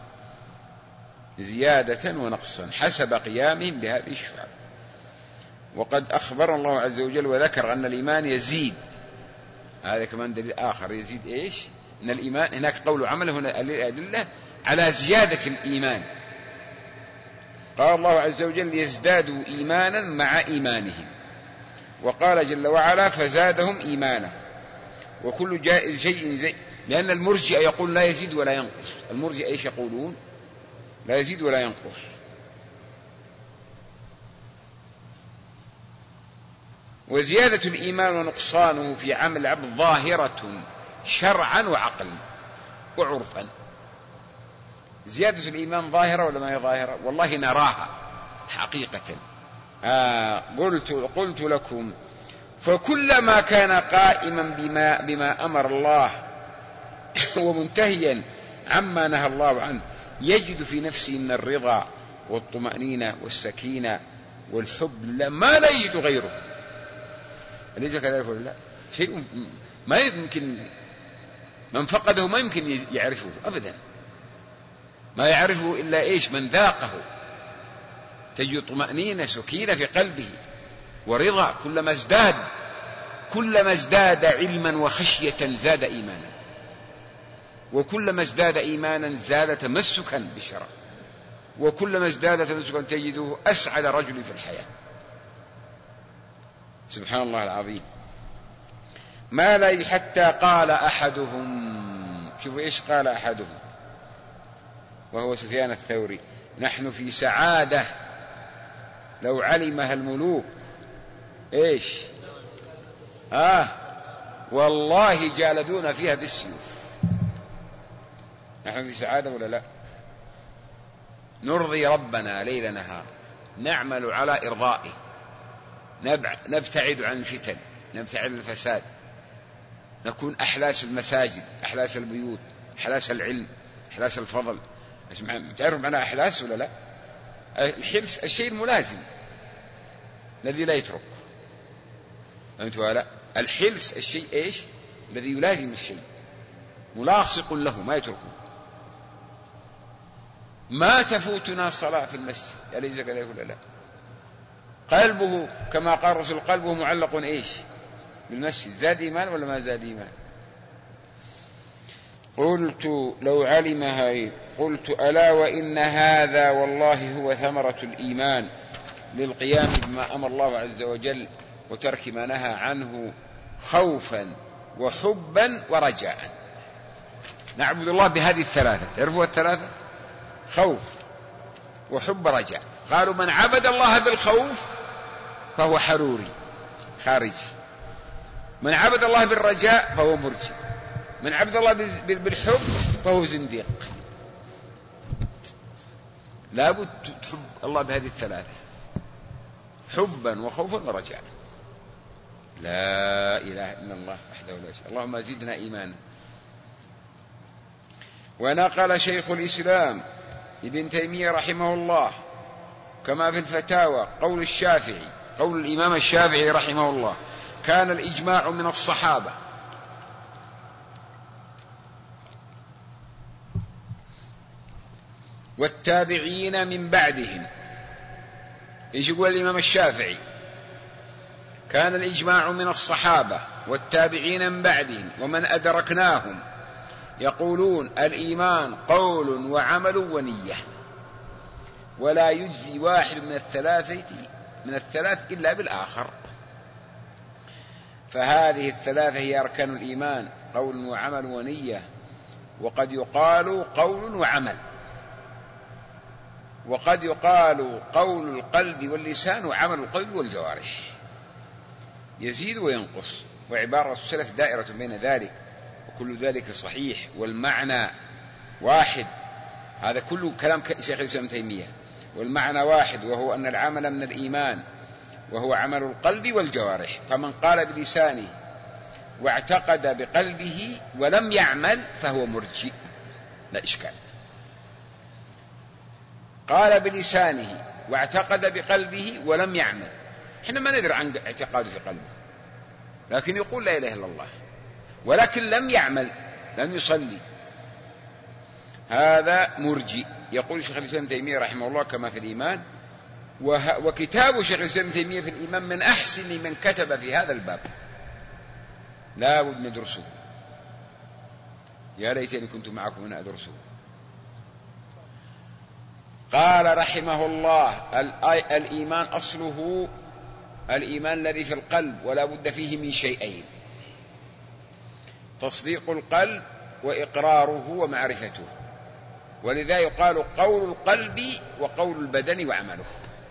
زيادة ونقصا حسب قيامهم بهذه الشعب. وقد أخبر الله عز وجل وذكر أن الإيمان يزيد، هذا كمان دليل آخر يزيد إيش؟ أن الإيمان هناك قول وعمل، هنا الأدلة على زيادة الإيمان. قال الله عز وجل يزدادوا إيمانا مع إيمانهم، وقال جل وعلا فزادهم إيمانا. وكل جائز شيء زي، لأن المرجئة يقول لا يزيد ولا ينقص. المرجئة إيش يقولون؟ لا يزيد ولا ينقص. وزيادة الإيمان ونقصانه في عمل العبد ظاهرة شرعا وعقلا وعرفا. زيادة الإيمان ظاهرة ولا ما هي ظاهرة؟ والله نراها حقيقة. قلت لكم فكلما كان قائما بما أمر الله ومنتهيا عما نهى الله عنه يجد في نفسه من الرضا والطمأنينة والسكينة والحب ما لا يجد غيره. أليس كذلك ولا لا؟ شيء ما يمكن، من فقده ما يمكن يعرفه أبدا، ما يعرفه إلا إيش؟ من ذاقه. تجد طمأنينة سكينة في قلبه ورضا. كلما ازداد علما وخشية زاد إيمانا، وكلما ازداد إيمانا زاد تمسكا بالشرع، وكلما ازداد تمسكا تجده أسعد رجل في الحياة. سبحان الله العظيم. ما لا حتى قال أحدهم، شوفوا إيش قال أحدهم وهو سفيان الثوري: نحن في سعادة لو علمها الملوك إيش؟ والله جالدون فيها بالسيوف. نحن في سعادة ولا لا؟ نرضي ربنا ليل نهار، نعمل على إرضائه، نبتعد عن الفتن، نبتعد عن الفساد، نكون أحلاس المساجد، أحلاس البيوت، أحلاس العلم، أحلاس الفضل. تعرف معنى أحلاس ولا لا؟ الحرص الشيء الملازم الذي لا يترك، أنت ولا؟ الحرص الشيء إيش؟ الذي يلازم الشيء، ملاصق له ما يتركه. ما تفوتنا صلاة في المسجد، أليس كذلك ولا لا؟ قلبه كما قال الرسول قلبه معلق إيش؟ بالمسجد. زاد إيمان ولا ما زاد إيمان؟ قلت لو علمها، قلت ألا وإن هذا والله هو ثمرة الإيمان للقيام بما أمر الله عز وجل وترك ما نهى عنه خوفا وحبا ورجاء. نعبد الله بهذه الثلاثة، تعرفوا الثلاثة؟ خوف وحب رجاء. قالوا من عبد الله بالخوف فهو حروري خارجي، من عبد الله بالرجاء فهو مرجئ، من عبد الله بالحب فهو زنديق. لابد تحب الله بهذه الثلاثة، حبا وخوفا ورجاء. لا إله إلا الله وحده لا شريك له. اللهم زدنا إيمانا. ونقل شيخ الإسلام ابن تيمية رحمه الله كما في الفتاوى قول الشافعي، قول الإمام الشافعي رحمه الله: كان الإجماع من الصحابة والتابعين من بعدهم. ايش يقول الإمام الشافعي؟ كان الإجماع من الصحابة والتابعين من بعدهم ومن أدركناهم يقولون الإيمان قول وعمل ونية، ولا يجزي واحد من الثلاث إلا بالآخر. فهذه الثلاثة هي أركان الإيمان: قول وعمل ونية. وقد يقال قول وعمل، وقد يقال قول القلب واللسان وعمل القلب والجوارح، يزيد وينقص. وعبارة السلف دائرة بين ذلك، وكل ذلك صحيح والمعنى واحد. هذا كله كلام شيخ الإسلام تيمية، والمعنى واحد، وهو أن العمل من الإيمان وهو عمل القلب والجوارح. فمن قال بلسانه واعتقد بقلبه ولم يعمل فهو مرجئ، لا إشكال. قال بلسانه واعتقد بقلبه ولم يعمل، احنا ما ندري عن اعتقاده في قلبه، لكن يقول لا إله إلا الله، ولكن لم يعمل، لم يصلي، هذا مرجئ. يقول شيخ الإسلام تيمية رحمه الله كما في الإيمان. وكتاب شيخ الإسلام تيمية في الإيمان من أحسن من كتب في هذا الباب، لا بد ندرسه. يا ليتني كنت معكم أن أدرسه. قال رحمه الله: الإيمان أصله الإيمان الذي في القلب، ولا بد فيه من شيئين: تصديق القلب وإقراره ومعرفته. ولذا يقال قول القلب وقول البدن وعمله.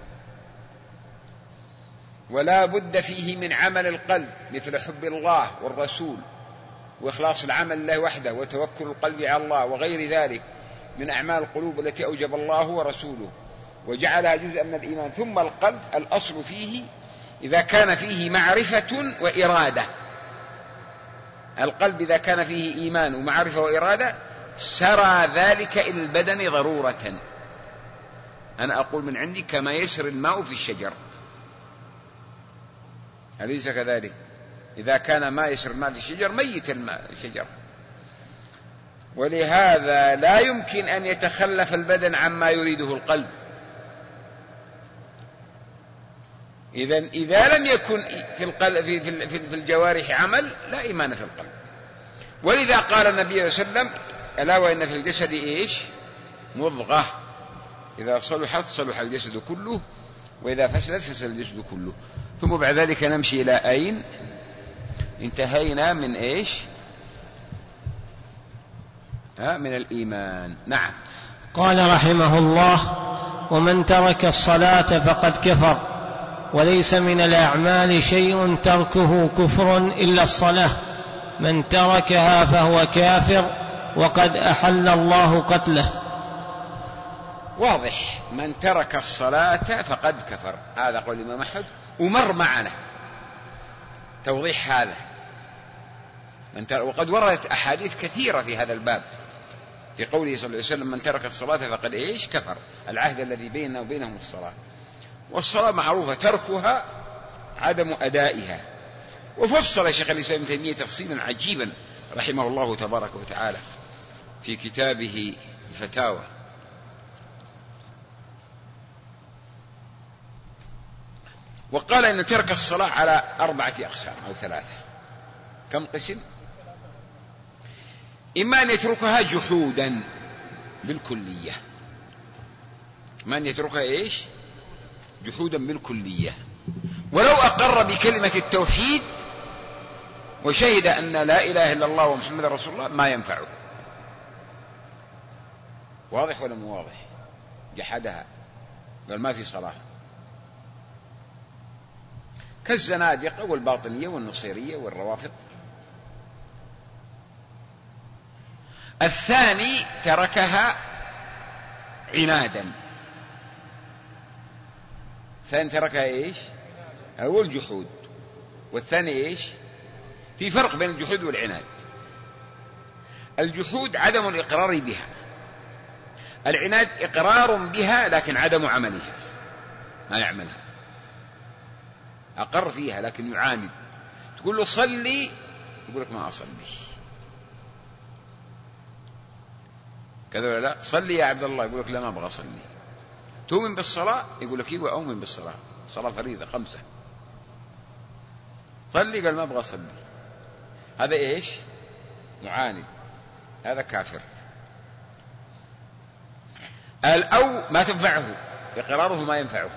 ولا بد فيه من عمل القلب، مثل حب الله والرسول وإخلاص العمل لله وحده وتوكل القلب على الله وغير ذلك من أعمال القلوب التي أوجب الله ورسوله وجعلها جزءا من الإيمان. ثم القلب الأصل فيه إذا كان فيه معرفة وإرادة، القلب إذا كان فيه إيمان ومعرفة وإرادة سرى ذلك إلى البدن ضرورة. أنا أقول من عندي كما يسري الماء في الشجر، أليس كذلك؟ إذا كان ما يسري الماء في الشجر ميت الماء الشجر. ولهذا لا يمكن أن يتخلف البدن عما يريده القلب. إذا لم يكن في القلب في الجوارح عمل لا إيمان في القلب. ولذا قال النبي صلى الله عليه وسلم: ألا وإن في الجسد إيش؟ مضغة، إذا صلحت صلح الجسد كله، وإذا فسدت فسد الجسد كله. ثم بعد ذلك نمشي إلى أين؟ انتهينا من إيش؟ من الإيمان. نعم. قال رحمه الله: ومن ترك الصلاة فقد كفر، وليس من الأعمال شيء تركه كفر إلا الصلاة، من تركها فهو كافر وقد أحل الله قتله. واضح، من ترك الصلاة فقد كفر، هذا قول الإمام أحمد، ومر معنا توضيح هذا. وقد وردت أحاديث كثيرة في هذا الباب في قوله صلى الله عليه وسلم: من ترك الصلاة فقد إيش؟ كفر. العهد الذي بيننا وبينهم الصلاة، والصلاة معروفة تركها عدم أدائها. وفصل شيخ الإسلام ابن تيمية تفصيلا عجيبا رحمه الله تبارك وتعالى في كتابه الفتاوى. وقال إن ترك الصلاة على 4 أقسام أو 3. كم قسم؟ إما أن يتركها جحودا بالكلية، من يتركها إيش؟ جحودا بالكلية، ولو أقر بكلمة التوحيد وشهد أن لا إله إلا الله ومحمد رسول الله ما ينفعه. واضح ولا مو واضح؟ جحدها قال ما في صلاة، كالزنادقة والباطنية والنصيرية والروافض. الثاني تركها عنادا. الثاني تركها إيش؟ هو الجحود. والثاني إيش؟ في فرق بين الجحود والعناد. الجحود عدم الإقرار بها، العناد إقرار بها لكن عدم عملها، ما يعملها، أقر فيها لكن يعاند. تقول له صلي يقول لك ما أصلي. كذا ولا لا؟ صلي يا عبد الله يقول لك لا ما أبغى أصلي. تؤمن بالصلاة يقول لك ايوه أؤمن بالصلاة، صلاة فريضة 5. صلي قال ما أبغى أصلي. هذا إيش؟ معاند، هذا كافر. أو ما تنفعه إقراره، ما ينفعه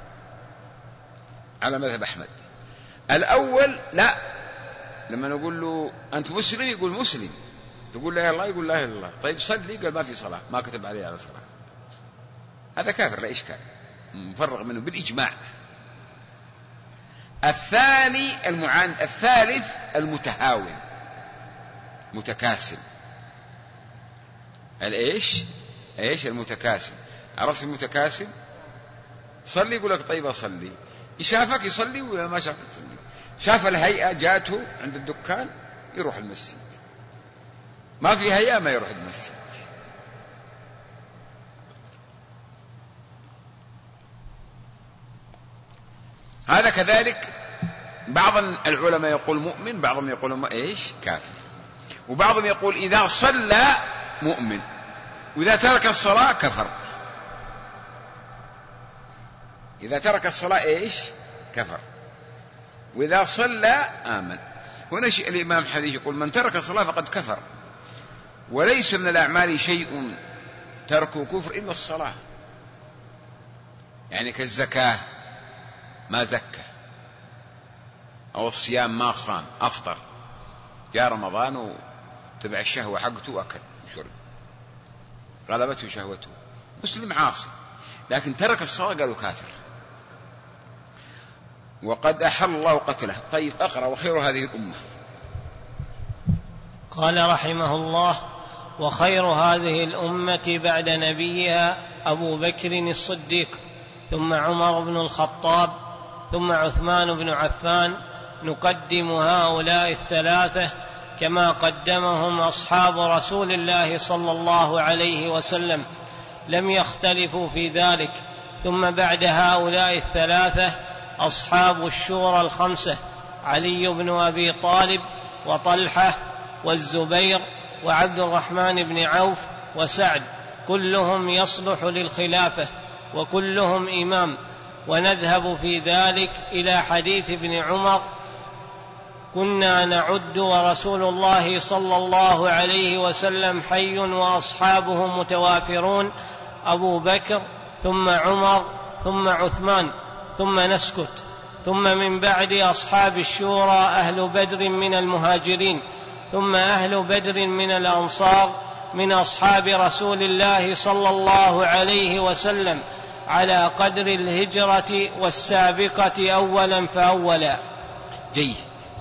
على مذهب أحمد. الأول لا، لما نقول له أنت مسلم يقول مسلم، تقول لا يا الله يقول لا يا الله. طيب صلي قال ما في صلاة، ما كتب عليه على صلاة. هذا كافر لا إشكال، مفرغ منه بالإجماع. الثاني المعاند. الثالث المتهاون متكاسل. الإيش؟ إيش المتكاسل؟ عرفت المتكاسل؟ صلي يقول لك طيب أصلي، شافك يصلي ولا ما شافك تصلي، شاف الهيئة جاته عند الدكان يروح المسجد، ما في هيئة ما يروح المسجد. هذا كذلك. بعض العلماء يقول مؤمن، بعضهم يقول إيش؟ كافر. وبعضهم يقول إذا صلى مؤمن وإذا ترك الصلاة كفر. إذا ترك الصلاة إيش؟ كفر. وإذا صلى آمن. هنا الإمام حديث يقول من ترك الصلاة فقد كفر، وليس من الأعمال شيء ترك كفر إلا الصلاة. يعني كالزكاة ما زكى، أو الصيام ما صام أفطر، جاء رمضان وتبع الشهوة حقته وأكل وشرب، غلبته شهوته، مسلم عاصي، لكن ترك الصلاة قالوا كافر. وقد أحل الله قتله. طيب أقرأ وخير هذه الأمة. قال رحمه الله: وخير هذه الأمة بعد نبيها أبو بكر الصديق، ثم عمر بن الخطاب، ثم عثمان بن عفان. نقدم هؤلاء الثلاثة كما قدمهم أصحاب رسول الله صلى الله عليه وسلم، لم يختلفوا في ذلك. ثم بعد هؤلاء الثلاثة أصحاب الشورى 5: علي بن أبي طالب، وطلحة، والزبير، وعبد الرحمن بن عوف، وسعد، كلهم يصلح للخلافة وكلهم إمام. ونذهب في ذلك إلى حديث ابن عمر: كنا نعد ورسول الله صلى الله عليه وسلم حي وأصحابه متوافرون، أبو بكر، ثم عمر، ثم عثمان، ثم نسكت. ثم من بعد أصحاب الشورى أهل بدر من المهاجرين، ثم أهل بدر من الأنصار من أصحاب رسول الله صلى الله عليه وسلم على قدر الهجرة والسابقة أولا فأولا. جيد.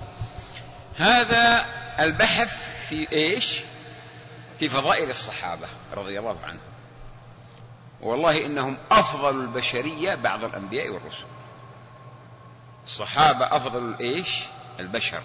هذا البحث في إيش؟ في فضائل الصحابة رضي الله عنهم، والله إنهم أفضل البشرية بعد الأنبياء والرسل. الصحابة أفضل إيش؟ البشر،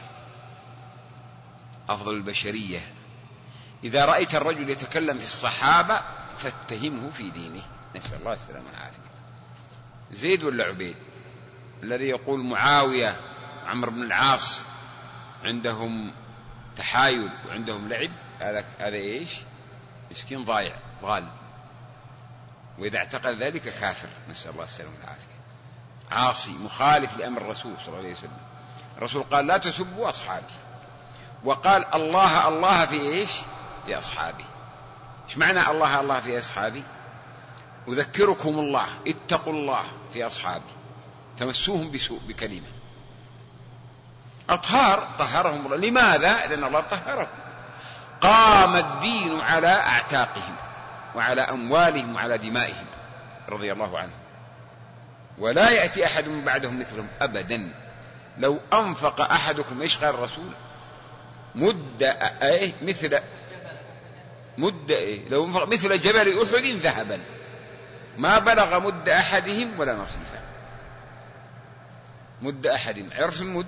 أفضل البشرية. إذا رأيت الرجل يتكلم في الصحابة فاتهمه في دينه، نسأل الله السلامة والعافية. زيد ولا عبيد؟ الذي يقول معاوية عمرو بن العاص عندهم تحايل وعندهم لعب، هذا إيش؟ مسكين ضايع ضال، وإذا اعتقد ذلك كافر، نسأل الله السلامة والعافية. عاصي مخالف لأمر الرسول صلى الله عليه وسلم. الرسول قال لا تسبوا أصحابي، وقال الله الله في إيش؟ في أصحابي. إيش معنى الله الله في أصحابي؟ أذكركم الله، اتقوا الله في أصحابي، تمسوهم بسوء بكلمة. أطهار طهرهم الله. لماذا؟ لأن الله طهرهم. قام الدين على أعتاقهم وعلى أموالهم وعلى دمائهم رضي الله عنهم. ولا يأتي أحد من بعدهم مثلهم أبدا. لو أنفق أحدكم، إيش قال الرسول؟ لو أنفق مثل جبل أحد ذهبا ما بلغ مد أحدهم ولا نصيفا. مد أحدهم، عرف المد؟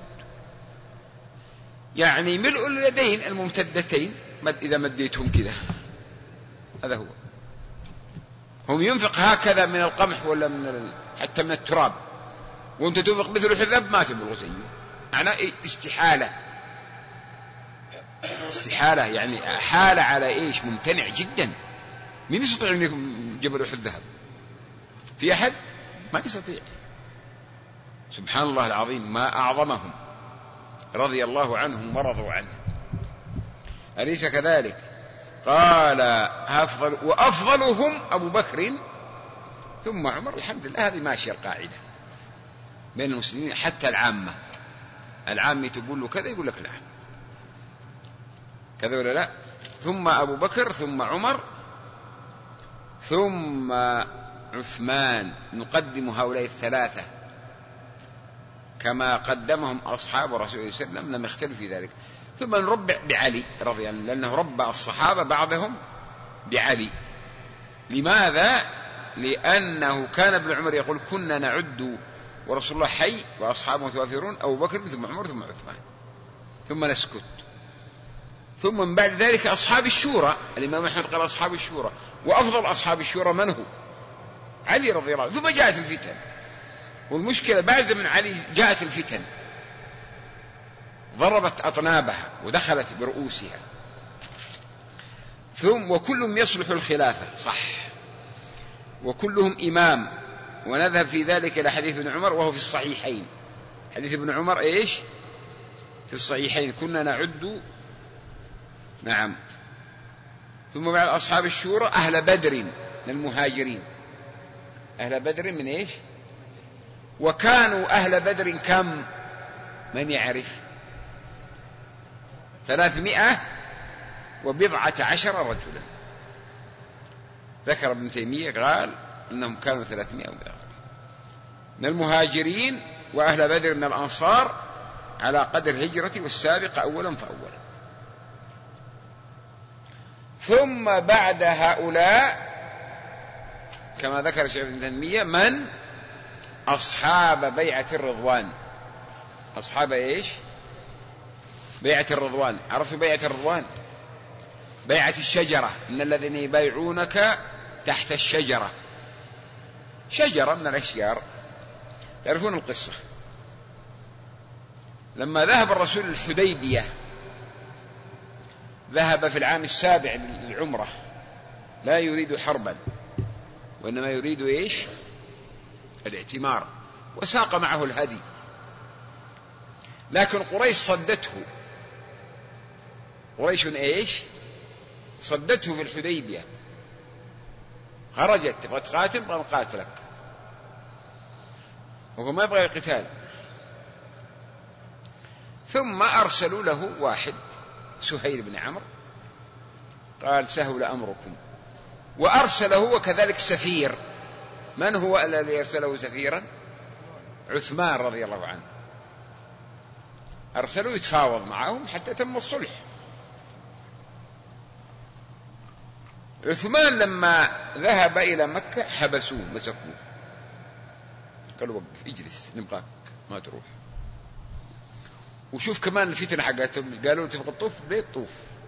يعني ملء اليدين الممتدتين إذا مديتهم كذا، هذا هو. هم ينفق هكذا من القمح ولا حتى من التراب، وانت تنفق مثل الذهب ما تبلغ زيه. معناه استحالة يعني حالة على إيش؟ ممتنع جدا. من يستطيع أن يكون جبل أحد ذهب؟ في أحد ما يستطيع. سبحان الله العظيم، ما أعظمهم، رضي الله عنهم ورضوا عنه. أليس كذلك؟ قال وأفضلهم أبو بكر ثم عمر. الحمد لله، هذه ماشية القاعدة بين المسلمين، حتى العامة تقول له كذا يقول لك لا، كذا ولا لا. ثم أبو بكر ثم عمر ثم عثمان. نقدم هؤلاء الثلاثة كما قدمهم أصحاب رسول الله صلى الله عليه وسلم، لم يختلف في ذلك. ثم نربع بعلي رضي الله عنه، لأنه ربى الصحابة بعضهم بعلي. لماذا؟ لأنه كان ابن عمر يقول كنا نعد ورسول الله حي وأصحابه متوافرون، أبو بكر ثم عمر ثم عثمان، ثم نسكت. ثم من بعد ذلك أصحاب الشورى. الإمام أحمد قال أصحاب الشورى، وأفضل أصحاب الشورى من هو؟ علي رضي الله عنه. ثم جاءت الفتن، والمشكلة بعد زمن علي جاءت الفتن، ضربت أطنابها ودخلت برؤوسها. ثم وكلهم يصلح الخلافة صح، وكلهم إمام. ونذهب في ذلك إلى حديث ابن عمر وهو في الصحيحين. حديث ابن عمر إيش؟ في الصحيحين. كنا نعد، نعم. ثم بعد أصحاب الشورى أهل بدر من المهاجرين. أهل بدر من إيش؟ وكانوا أهل بدر كم؟ من يعرف؟ 310 رجلا. ذكر ابن تيمية قال إنهم كانوا 300 من المهاجرين، وأهل بدر من الأنصار على قدر الهجرة والسابق أولا فأولا. ثم بعد هؤلاء كما ذكر الشيخ ابن تيمية من؟ أصحاب بيعة الرضوان. أصحاب إيش؟ بيعة الرضوان. عرفتوا بيعة الرضوان؟ بيعة الشجرة. إن الذين يبايعونك تحت الشجرة، شجرة من الأشجار. تعرفون القصة؟ لما ذهب الرسول الحديبية، ذهب في العام 7 للعمرة، لا يريد حربا وإنما يريد إيش؟ الاعتمار، وساق معه الهدي. لكن قريش صدته. قريش إيش؟ صدته في الحديبية. خرجت تبغى تقاتل، قال قاتلك، وهو ما يبغى القتال. ثم أرسلوا له واحد سهيل بن عمرو، قال سهل أمركم، وأرسله وكذلك سفير. من هو الذي أرسله سفيرا؟ عثمان رضي الله عنه. أرسلوا يتفاوض معهم حتى تم الصلح. عثمان لما ذهب إلى مكة حبسوه، مسكوه، قالوا وقف، اجلس، نبغاك ما تروح. وشوف كمان الفتنة حقتهم، قالوا تبغى تطوف بيت طوف،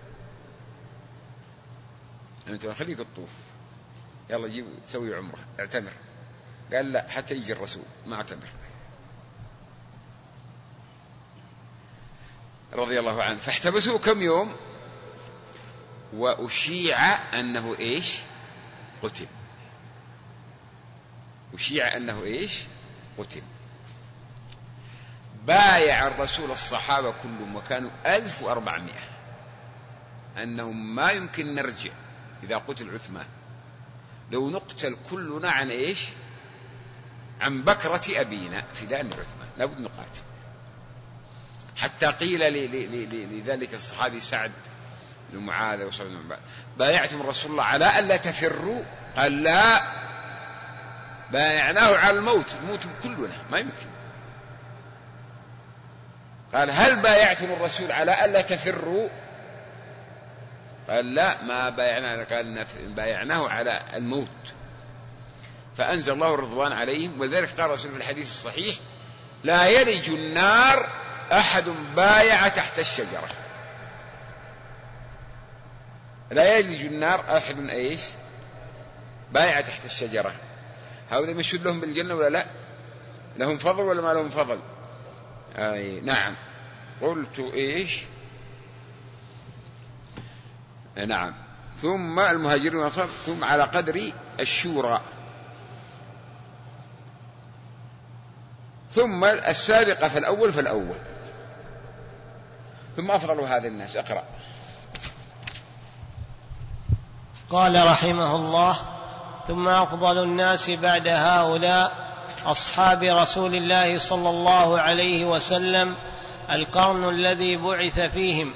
أنت خليك الطوف، يلا جيب سوي عمره، اعتمر. قال لا، حتى يجي الرسول ما اعتمر رضي الله عنه. فاحتبسوه كم يوم، وأشيع أنه إيش؟ قتل. أشيع أنه إيش؟ قتل. بايع الرسول الصحابة كلهم وكانوا 1400 أنهم ما يمكن نرجع إذا قتل عثمان، لو نقتل كلنا عن إيش؟ عن بكرة أبينا فداء عثمان، لابد نقاتل. حتى قيل لذلك الصحابي سعد بن معاذ وصعب بن عباد: بايعتم رسول الله على ألا تفروا؟ قال لا، بايعناه على الموت كلنا ما يمكن. قال هل بايعتم الرسول على ألا تفروا؟ قال لا ما بايعناه، قال بايعناه على الموت. فأنزل الله الرضوان عليهم. ولذلك قال الرسول في الحديث الصحيح لا يلج النار أحد بايع تحت الشجرة. لا يلج النار أحد إيش؟ بايع تحت الشجرة. هؤلاء مشهود لهم بالجنة ولا لا؟ لهم فضل ولا ما لهم فضل؟ نعم. قلت إيش؟ نعم. ثم المهاجرون والأنصار ثم على قدر الشورى، ثم السابقة فالأول ثم أفضل هذا الناس. أقرأ. قال رحمه الله ثم أفضل الناس بعد هؤلاء أصحاب رسول الله صلى الله عليه وسلم القرن الذي بعث فيهم،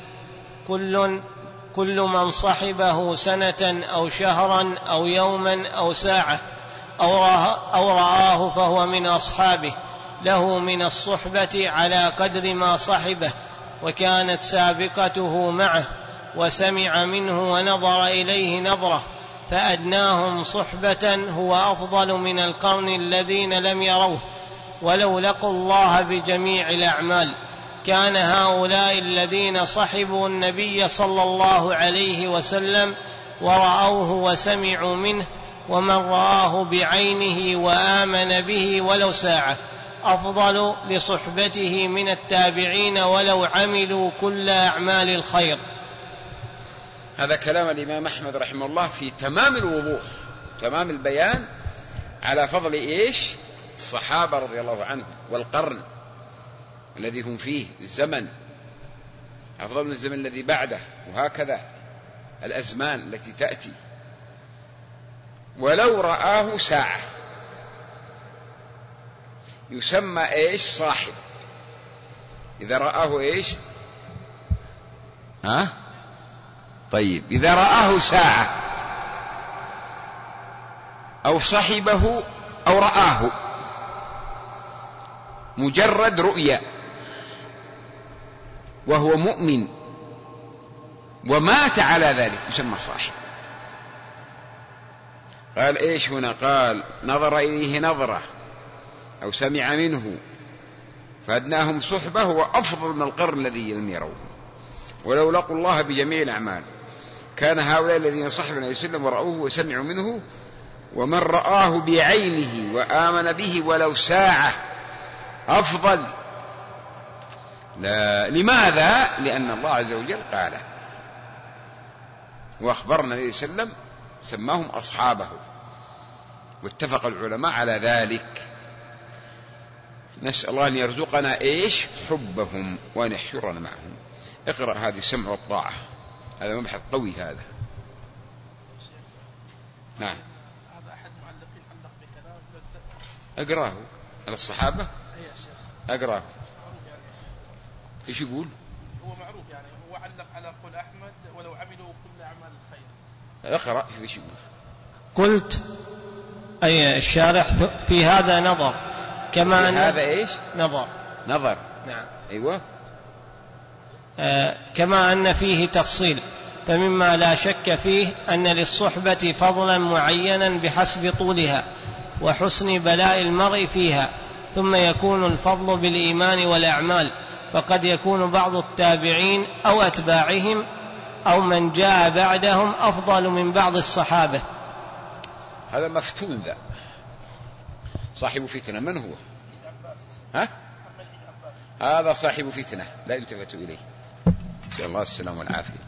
كل من صحبه 1 أو شهرا أو يوما أو ساعة أو رآه فهو من أصحابه، له من الصحبة على قدر ما صحبه، وكانت سابقته معه، وسمع منه ونظر إليه نظرة، فأدناهم صحبة هو أفضل من القرن الذين لم يروه ولو لقوا الله بجميع الأعمال. كان هؤلاء الذين صحبوا النبي صلى الله عليه وسلم ورأوه وسمعوا منه، ومن رآه بعينه وآمن به ولو ساعة أفضل لصحبته من التابعين ولو عملوا كل أعمال الخير. هذا كلام الإمام أحمد رحمه الله في تمام الوضوح، تمام البيان على فضل إيش؟ الصحابة رضي الله عنهم، والقرن الذي هم فيه، الزمن أفضل من الزمن الذي بعده، وهكذا الأزمان التي تأتي. ولو رآه ساعة يسمى إيش؟ صاحب. إذا رآه إيش؟ طيب إذا رآه ساعة أو صحبه أو رآه مجرد رؤيا وهو مؤمن ومات على ذلك يسمى صاحب. قال إيش هنا؟ قال نظر إليه نظرة أو سمع منه فأدناهم صحبة هو أفضل من القرن الذي لم يروه ولو لقوا الله بجميع الأعمال. كان هؤلاء الذين صحبوا النبي صلى الله عليه وسلم ورأوه وسمعوا منه، ومن رآه بعينه وآمن به ولو ساعة أفضل. لا. لماذا؟ لأن الله عز وجل قال وأخبرنا النبي صلى الله عليه وسلم سماهم أصحابه، واتفق العلماء على ذلك. نسأل الله أن يرزقنا إيش؟ حبهم، وأن يحشرنا معهم. اقرأ هذه السمع والطاعة، هذا مبحث قوي هذا. نعم. هذا أحد معلقين علق بكلام أقراه على الصحابة. أقراه. إيش يقول؟ هو معروف يعني، هو علق على قول أحمد ولو عملوا كل أعمال الخير. اقرأ إيش يقول. قلت أي الشارح في هذا نظر، كما أن هذا إيش؟ نظر. نعم. أيوة. كما أن فيه تفصيل، فمما لا شك فيه أن للصحبة فضلا معينا بحسب طولها وحسن بلاء المرء فيها، ثم يكون الفضل بالإيمان والأعمال، فقد يكون بعض التابعين أو أتباعهم أو من جاء بعدهم أفضل من بعض الصحابة. هذا مفتون ذا، صاحب فتنة. من هو؟ هذا صاحب فتنة لا يلتفت إليه، نسأل الله السلام والعافية.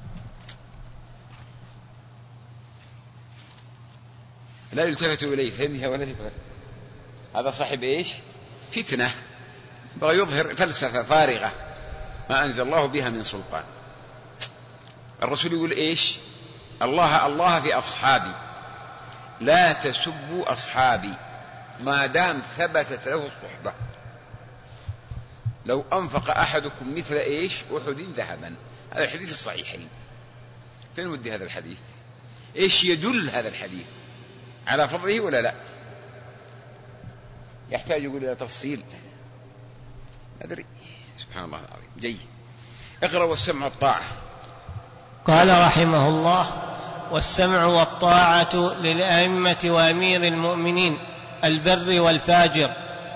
لا يلتفت إليه، فهمني ولا تفهم. هذا صاحب إيش؟ فتنة، بغى يظهر فلسفة فارغة ما أنزل الله بها من سلطان. الرسول يقول إيش؟ الله في أصحابي، لا تسبوا أصحابي ما دام ثبتت له الصحبة. لو أنفق أحدكم مثل إيش؟ أحد ذهبا. هذا الحديث الصحيحين. فين ودي هذا الحديث؟ إيش يدل هذا الحديث؟ على فضله ولا لا؟ يحتاج يقول إلى تفصيل؟ أدري. سبحان الله العظيم. جيد. اقرأ والسمع والطاعة. قال رحمه الله: والسمع والطاعة للأئمة وأمير المؤمنين البر والفاجر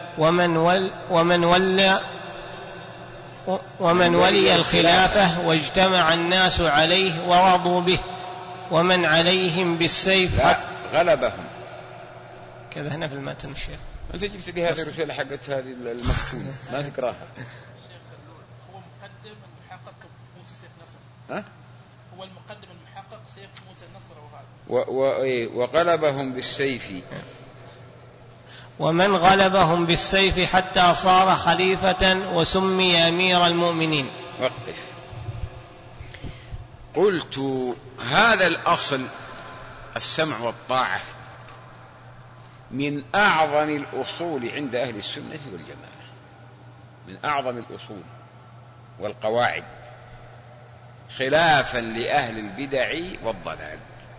ومن ولي الخلافة واجتمع الناس عليه ورضوا به، ومن عليهم بالسيف غلبهم. كذا هنا في المتن الشيخ. أنت جبت لي هذه الرسالة حقت هذه المكتوبة ما تقراها. هو مقدم المحقق موسى سيف نصر. ها؟ هو المقدم المحقق سيف موسى نصر وغلبهم بالسيف. ومن غلبهم بالسيف حتى صار خليفة وسمي أمير المؤمنين. وقف. قلت هذا الأصل السمع والطاعة من أعظم الأصول عند أهل السنة والجماعة، من أعظم الأصول والقواعد، خلافا لأهل البدع والضلال.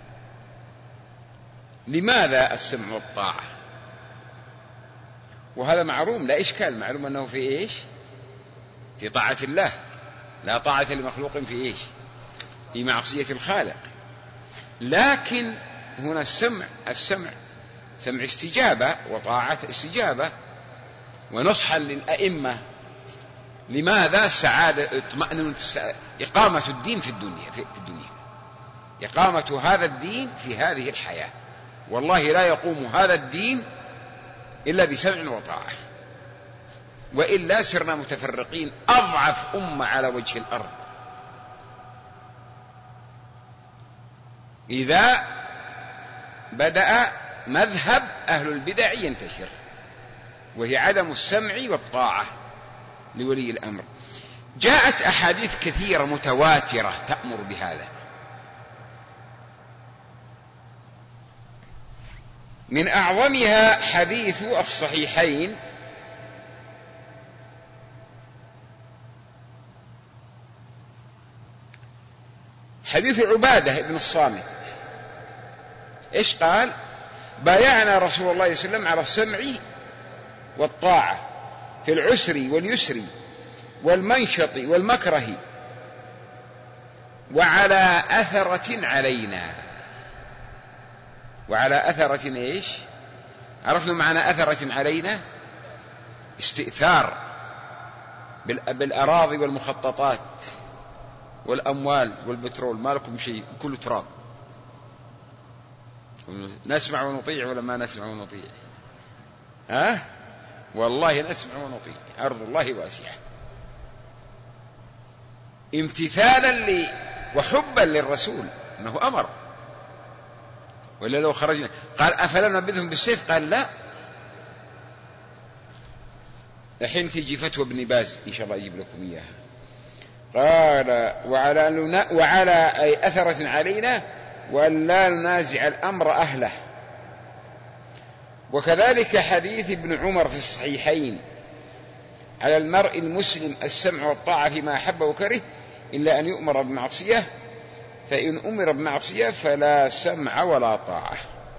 لماذا السمع والطاعة؟ وهذا معلوم لا إشكال، معلوم أنه في إيش؟ في طاعة الله، لا طاعة لمخلوق في إيش؟ في معصية الخالق. لكن هنا السمع سمع استجابة وطاعة استجابة، ونصحا للأئمة. لماذا؟ سعادة اطمئنان إقامة الدين في الدنيا، إقامة هذا الدين في هذه الحياة. والله لا يقوم هذا الدين إلا بسمع وطاعة، وإلا سرنا متفرقين، أضعف أمة على وجه الأرض. إذا بدأ مذهب أهل البدع ينتشر، وهي عدم السمع والطاعة لولي الأمر. جاءت أحاديث كثيرة متواترة تأمر بهذا، من أعظمها حديث الصحيحين حديث عبادة بن الصامت. إيش قال؟ بايعنا رسول الله صلى الله عليه وسلم على السمع والطاعة في العسر واليسر والمنشط والمكره وعلى أثرة علينا. وعلى أثرة إيش؟ عرفنا معنى أثرة علينا؟ استئثار بالأراضي والمخططات والأموال والبترول، ما لكم شيء، كله تراب. نسمع ونطيع ولا ما نسمع ونطيع؟ ها؟ والله نسمع ونطيع، أرض الله واسعة. امتثالا وحبا للرسول أنه أمر، ولا لو خرجنا قال أفلا ننبذهم بالسيف؟ قال لا. الحين تيجي فتوى ابن باز إن شاء الله أجيب لكم إياها. قال وعلى أي أثرة علينا وأن لا ننازع الأمر أهله. وكذلك حديث ابن عمر في الصحيحين: على المرء المسلم السمع والطاعة فيما أحب وكره إلا أن يؤمر بمعصية، فإن أمر بمعصية فلا سمع ولا طاعة.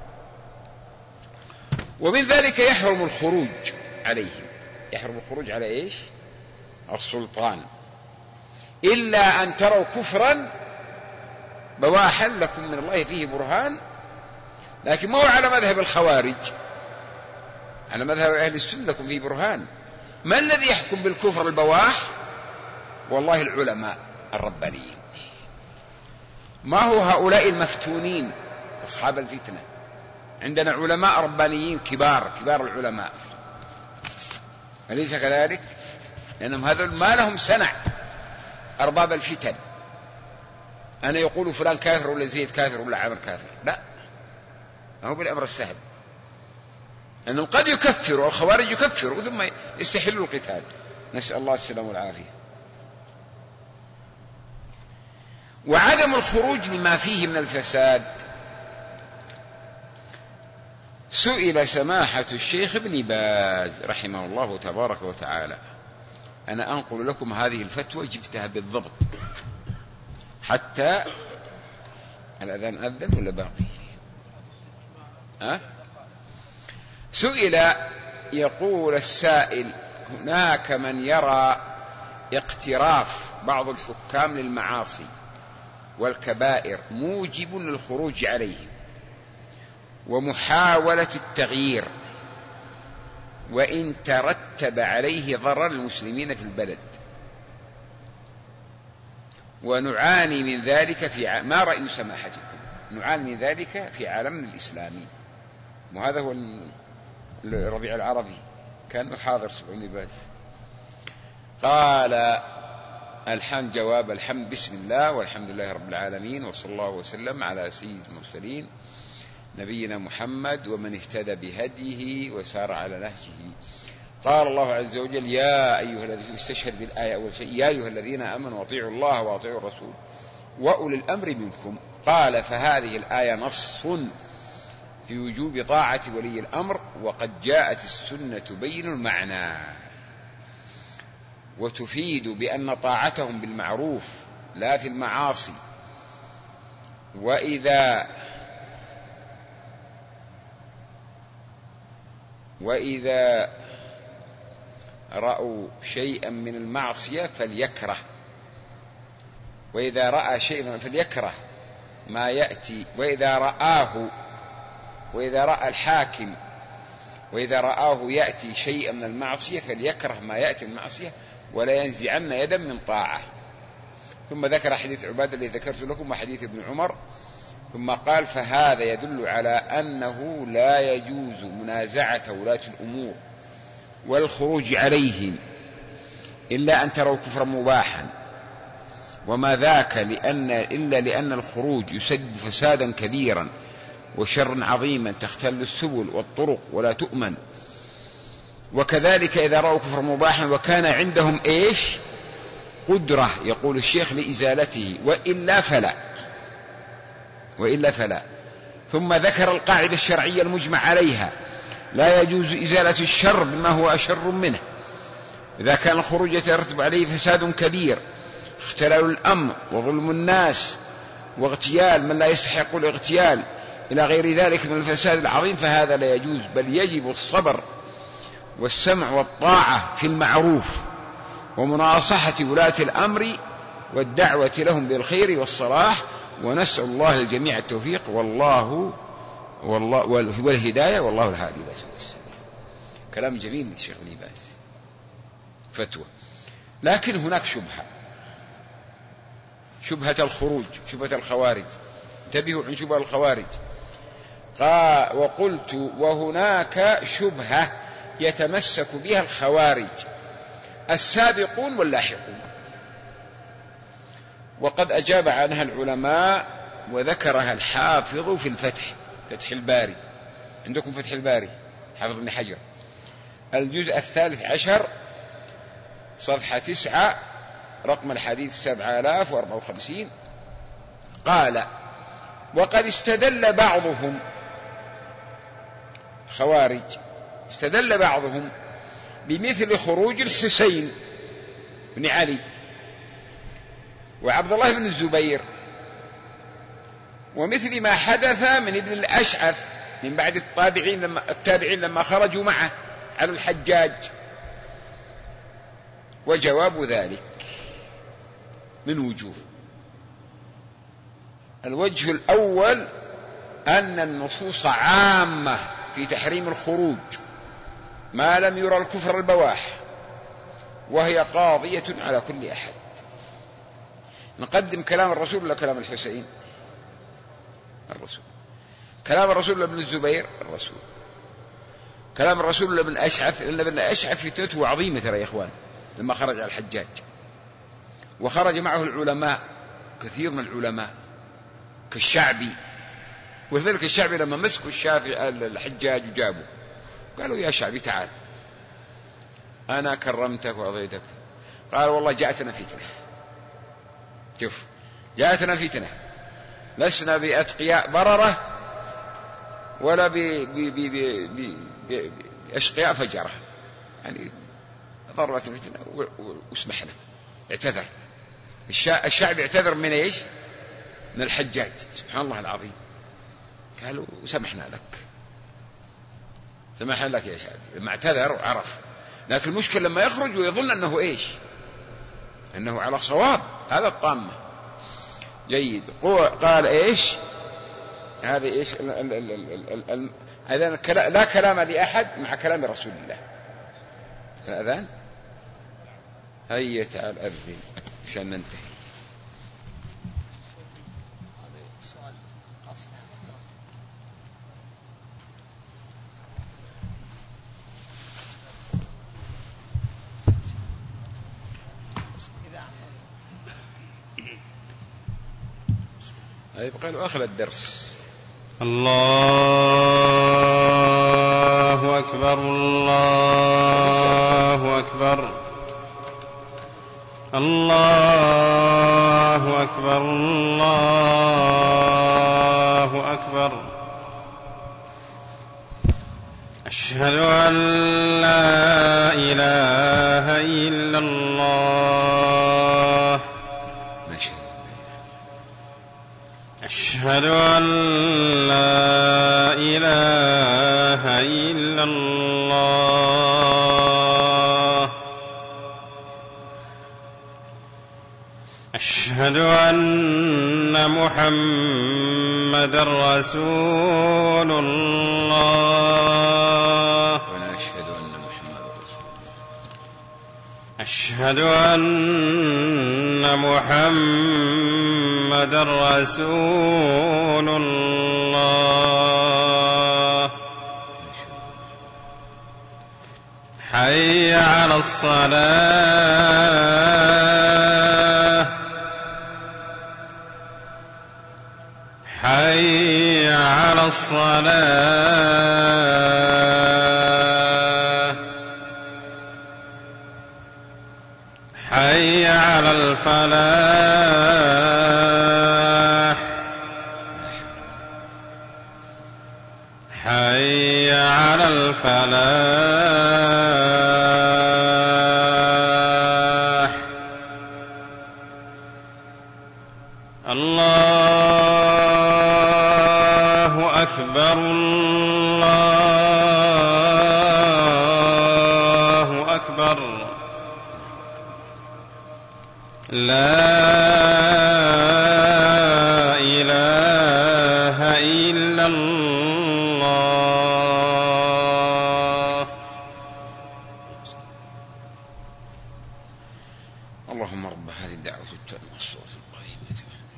ومن ذلك يحرم الخروج عليهم. يحرم الخروج على إيش؟ السلطان، إلا أن تروا كفرا بواحا لكم من الله فيه برهان. لكن ما هو على مذهب الخوارج، على مذهب أهل السنة لكم فيه برهان. ما الذي يحكم بالكفر البواح؟ والله العلماء الربانيين. ما هو هؤلاء المفتونين أصحاب الفتنة؟ عندنا علماء ربانيين كبار العلماء، أليس كذلك؟ لأنهم هذول ما لهم سنع، أرباب الفتن. أنا يقول فلان كافر ولا زيد كافر ولا عامر كافر، لا، ما هو بالأمر السهل. أنهم قد يكفروا، الخوارج يكفروا ثم يستحلوا القتال، نسأل الله السلامة والعافية. وعدم الخروج لما فيه من الفساد. سئل سماحة الشيخ ابن باز رحمه الله تبارك وتعالى، أنا أنقل لكم هذه الفتوى جبتها بالضبط حتى الأذان أذن ولا باقي؟ سئل يقول السائل: هناك من يرى اقتراف بعض الحكام للمعاصي والكبائر موجب للخروج عليهم ومحاولة التغيير وإن ترتب عليه ضرر المسلمين في البلد، ونعاني من ذلك ما رأي سماحتكم؟ نعاني من ذلك في عالمنا الإسلامي. وهذا هو الربيع العربي كان حاضر 700 باث. قال جواب: الحمد بسم الله والحمد لله رب العالمين، وصلى الله وسلم على سيد المرسلين نبينا محمد ومن اهتدى بهديه وسار على نهجه. قال الله عز وجل: يا أيها الذين، استشهد بالآية أول شيء: يا أيها الذين آمنوا أطيعوا الله وأطيعوا الرسول وأولي الأمر منكم. قال: فهذه الآية نص في وجوب طاعة ولي الأمر، وقد جاءت السنة تبين المعنى وتفيد بأن طاعتهم بالمعروف لا في المعاصي، وإذا رأوا شيئا من المعصية فليكره، وإذا رأى شيئا فليكره ما يأتي، وإذا رأى الحاكم وإذا رآه يأتي شيئا من المعصية فليكره ما يأتي من المعصية ولا ينزعن يدا من طاعة. ثم ذكر حديث عبادة الذي ذكرت لكم وحديث ابن عمر، ثم قال: فهذا يدل على أنه لا يجوز منازعة ولاة الأمور والخروج عليهم إلا أن تروا كفرا مباحا، وما ذاك إلا لأن الخروج يسبب فسادا كبيرا وشرا عظيما تختل السبل والطرق ولا تؤمن. وكذلك إذا رأوا كفرا مباحا وكان عندهم قدرة، يقول الشيخ، لإزالته، وإلا فلا. ثم ذكر القاعدة الشرعية المجمع عليها: لا يجوز إزالة الشر بما هو أشر منه إذا كان الخروج يترتب عليه فساد كبير، اختلال الأمن وظلم الناس واغتيال من لا يستحق الاغتيال إلى غير ذلك من الفساد العظيم، فهذا لا يجوز، بل يجب الصبر والسمع والطاعة في المعروف ومناصحة ولاة الأمر والدعوة لهم بالخير والصلاح، ونسأل الله الجميع التوفيق والهداية، والله الهادي إلى سبيل السبيل. كلام جميل للشيخ ابن باز، فتوى. لكن هناك شبهة الخروج، شبهة الخوارج. انتبهوا عن شبهة الخوارج. وقلت: وهناك شبهة يتمسك بها الخوارج السابقون واللاحقون، وقد أجاب عنها العلماء وذكرها الحافظ في فتح الباري. عندكم فتح الباري حافظ ابن حجر، الجزء 13 صفحة 9 رقم الحديث 7054. قال: وقد استدل بعضهم، خوارج استدل بعضهم بمثل خروج الحسين بن علي وعبد الله بن الزبير، ومثل ما حدث من ابن الأشعث من بعد التابعين لما خرجوا معه على الحجاج. وجواب ذلك من وجوه: الوجه الأول أن النصوص عامة في تحريم الخروج ما لم يرى الكفر البواح، وهي قاضية على كل أحد. نقدم كلام الرسول ولا كلام الحسين؟ الرسول. كلام الرسول ولا ابن الزبير؟ الرسول. كلام الرسول ولا ابن الأشعث؟ لأن ابن الأشعث فتنته عظيمة ترى يا إخوان لما خرج على الحجاج، وخرج معه العلماء، كثير من العلماء كالشعبي. وذلك الشعبي لما مسكوا الحجاج وجابوا قالوا: يا شعبي تعال، أنا كرمتك وأعطيتك. قال: والله جاءتنا فتنة. شوف، جاءتنا فتنة، لسنا بأتقياء بررة ولا بأشقياء فجرة، يعني ضربت الفتنة واسمحنا. اعتذر الشعب، اعتذر من ايش؟ من الحجاج. سبحان الله العظيم. قالوا: وسمحنا لك. سمح لك يا شادي، لما اعتذر وعرف. لكن المشكلة لما يخرج ويظن أنه إيش؟ أنه على صواب، هذا الطامة. جيد. قال إيش هذه إيش لا كلام لأحد مع كلام رسول الله. الأذان هيا تعال أذن عشان ننتهي. يبقى له آخر الدرس. الله أكبر الله أكبر الله أكبر الله أكبر. أشهد أن لا إله إلا الله. أشهد أن لا إله إلا الله. أشهد أن محمدًا رسول الله. أشهد أن محمدًا رسول الله. حي على الصلاة. حي على الصلاة. حي على الفلاح. حي على الفلاح. الله أكبر الله أكبر. لا إله إلا الله. اللهم رب هذه الدعوة التامة والصلاة القائمة.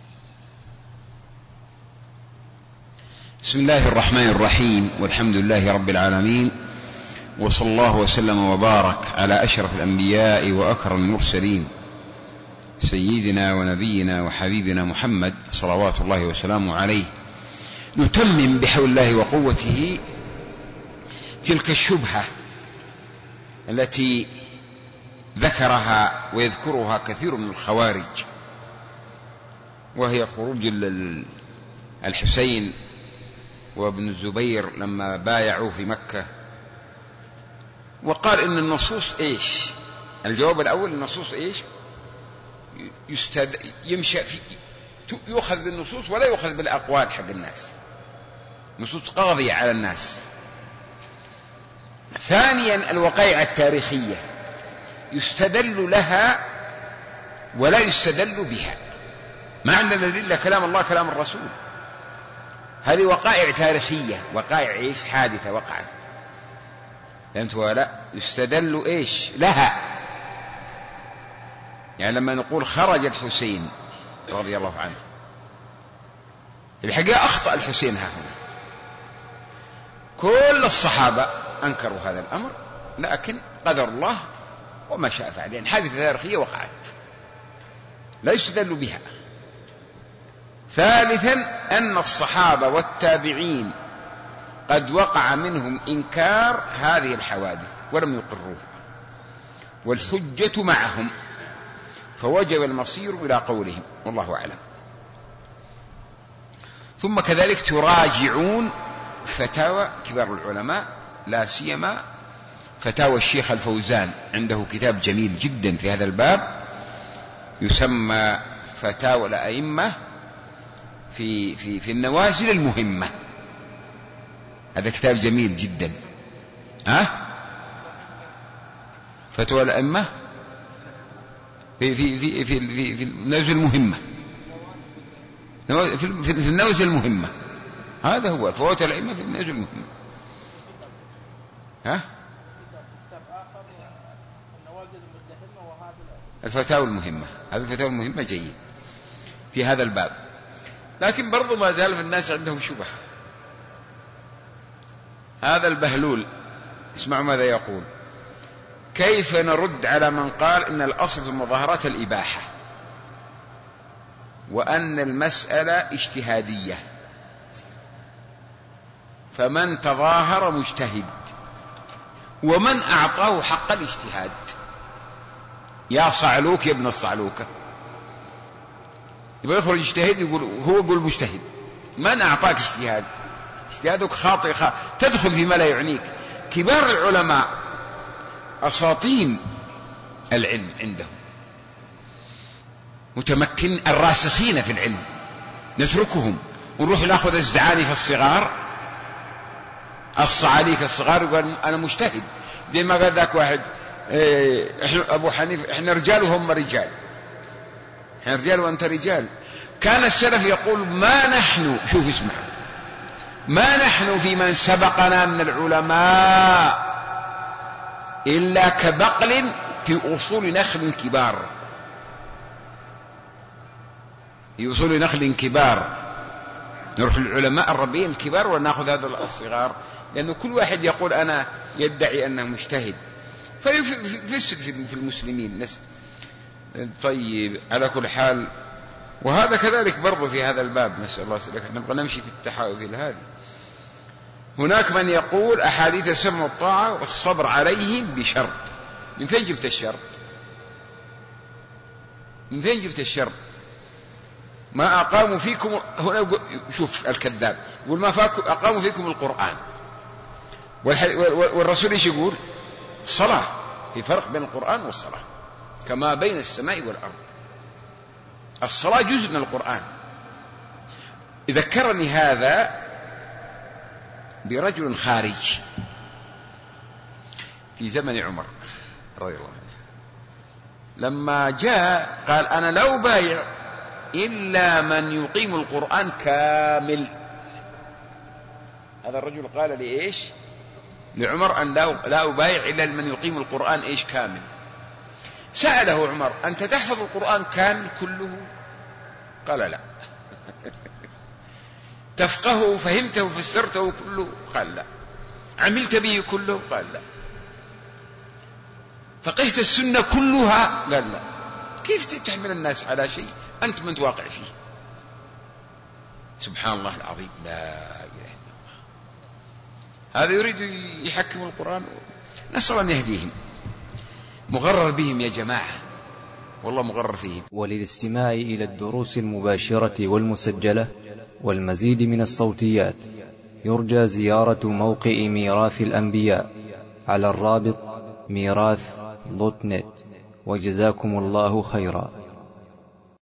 بسم الله الرحمن الرحيم، والحمد لله رب العالمين، وصلى الله وسلم وبارك على أشرف الأنبياء وأكرم المرسلين سيدنا ونبينا وحبيبنا محمد صلوات الله وسلامه عليه. نتمم بحول الله وقوته تلك الشبهة التي ذكرها ويذكرها كثير من الخوارج، وهي خروج الحسين وابن الزبير لما بايعوا في مكة. وقال إن النصوص إيش؟ الجواب الأول، النصوص إيش؟ يمشى يؤخذ بالنصوص ولا يؤخذ بالأقوال حق الناس، نصوص قاضية على الناس. ثانيا الوقائع التاريخية يستدل لها ولا يستدل بها. ما عندنا دليل كلام الله كلام الرسول، هذه وقائع تاريخية، وقائع إيش؟ حادثة وقعت، فهمت ولا؟ يستدل إيش لها. يعني لما نقول خرج الحسين رضي الله عنه، الحقيقة أخطأ الحسين ها هنا، كل الصحابة أنكروا هذا الأمر، لكن قدر الله وما شاء فعل، يعني حادثة تاريخية وقعت لا يستدل بها. ثالثا أن الصحابة والتابعين قد وقع منهم إنكار هذه الحوادث ولم يقروها، والحجة معهم، فوجب المصير إلى قولهم، والله أعلم. ثم كذلك تراجعون فتاوى كبار العلماء، لا سيما فتاوى الشيخ الفوزان، عنده كتاب جميل جدا في هذا الباب يسمى فتاوى الأئمة في النوازل المهمة. هذا كتاب جميل جدا فتوى الأئمة في النوازل المهمة، في النوازل المهمة، هذا هو فوات الأئمة في النوازل المهمة. الفتاوى المهمة، هذه الفتاوى المهمة جيد في هذا الباب. لكن برضو ما زال في الناس عندهم شبهة. هذا البهلول اسمعوا ماذا يقول: كيف نرد على من قال إن الأصل في المظاهرات الإباحة وأن المسألة اجتهادية، فمن تظاهر مجتهد ومن أعطاه حق الاجتهاد؟ يا صعلوك يا ابن الصعلوكة، يبقى يخرج اجتهد يقول مجتهد. من أعطاك اجتهاد؟ اجتهادك خاطئ تدخل فيما لا يعنيك. كبار العلماء أساطين العلم عندهم، متمكن الراسخين في العلم، نتركهم ونروح ناخذ الزعانف الصغار الصعاليك الصغار يقول أنا مجتهد. زي ما قال ذاك واحد أبو حنيفة: إحنا رجال وهم رجال، إحنا رجال وأنت رجال. كان السلف يقول: ما نحن، شوف اسمع، ما نحن في من سبقنا من العلماء إلا كبقل في أصول نخل كبار، في أصول نخل كبار. نروح للعلماء الربيين الكبار ونأخذ هذا الصغار، لأنه كل واحد يقول أنا يدعي أنه مجتهد، فيفسد في المسلمين. طيب، على كل حال، وهذا كذلك برضو في هذا الباب. نسأل الله سلامة، نبغى نمشي في التحاوذ هذه. هناك من يقول أحاديث السمع والطاعة والصبر عليهم بشرط. من فين جبت الشرط؟ من فين جبت الشرط؟ ما أقاموا فيكم، هنا شوف الكذاب يقول ما أقاموا فيكم القرآن، والرسول إيش يقول؟ الصلاة. في فرق بين القرآن والصلاة كما بين السماء والأرض. الصلاة جزء من القرآن. ذكرني هذا برجل خارج في زمن عمر رضي الله عنه، لما جاء قال: أنا لا أبايع إلا من يقيم القرآن كامل. هذا الرجل قال لي إيش؟ لعمر أن لا أبايع إلا من يقيم القرآن إيش كامل. سأله عمر: أنت تحفظ القرآن كامل كله؟ قال: لا. تفقهه فهمته فسرته كله؟ قال: لا. عملت به كله؟ قال: لا. فقهت السنة كلها؟ قال: لا. كيف تحمل الناس على شيء أنت من واقع فيه؟ سبحان الله العظيم، لا إله إلا الله. هذا يريد يحكم القرآن، نسأل أن يهديهم. مغرر بهم يا جماعة، والله مغرر فيهم. وللاستماع إلى الدروس المباشرة والمسجلة والمزيد من الصوتيات يرجى زيارة موقع ميراث الأنبياء على الرابط ميراث.net. وجزاكم الله خيرا.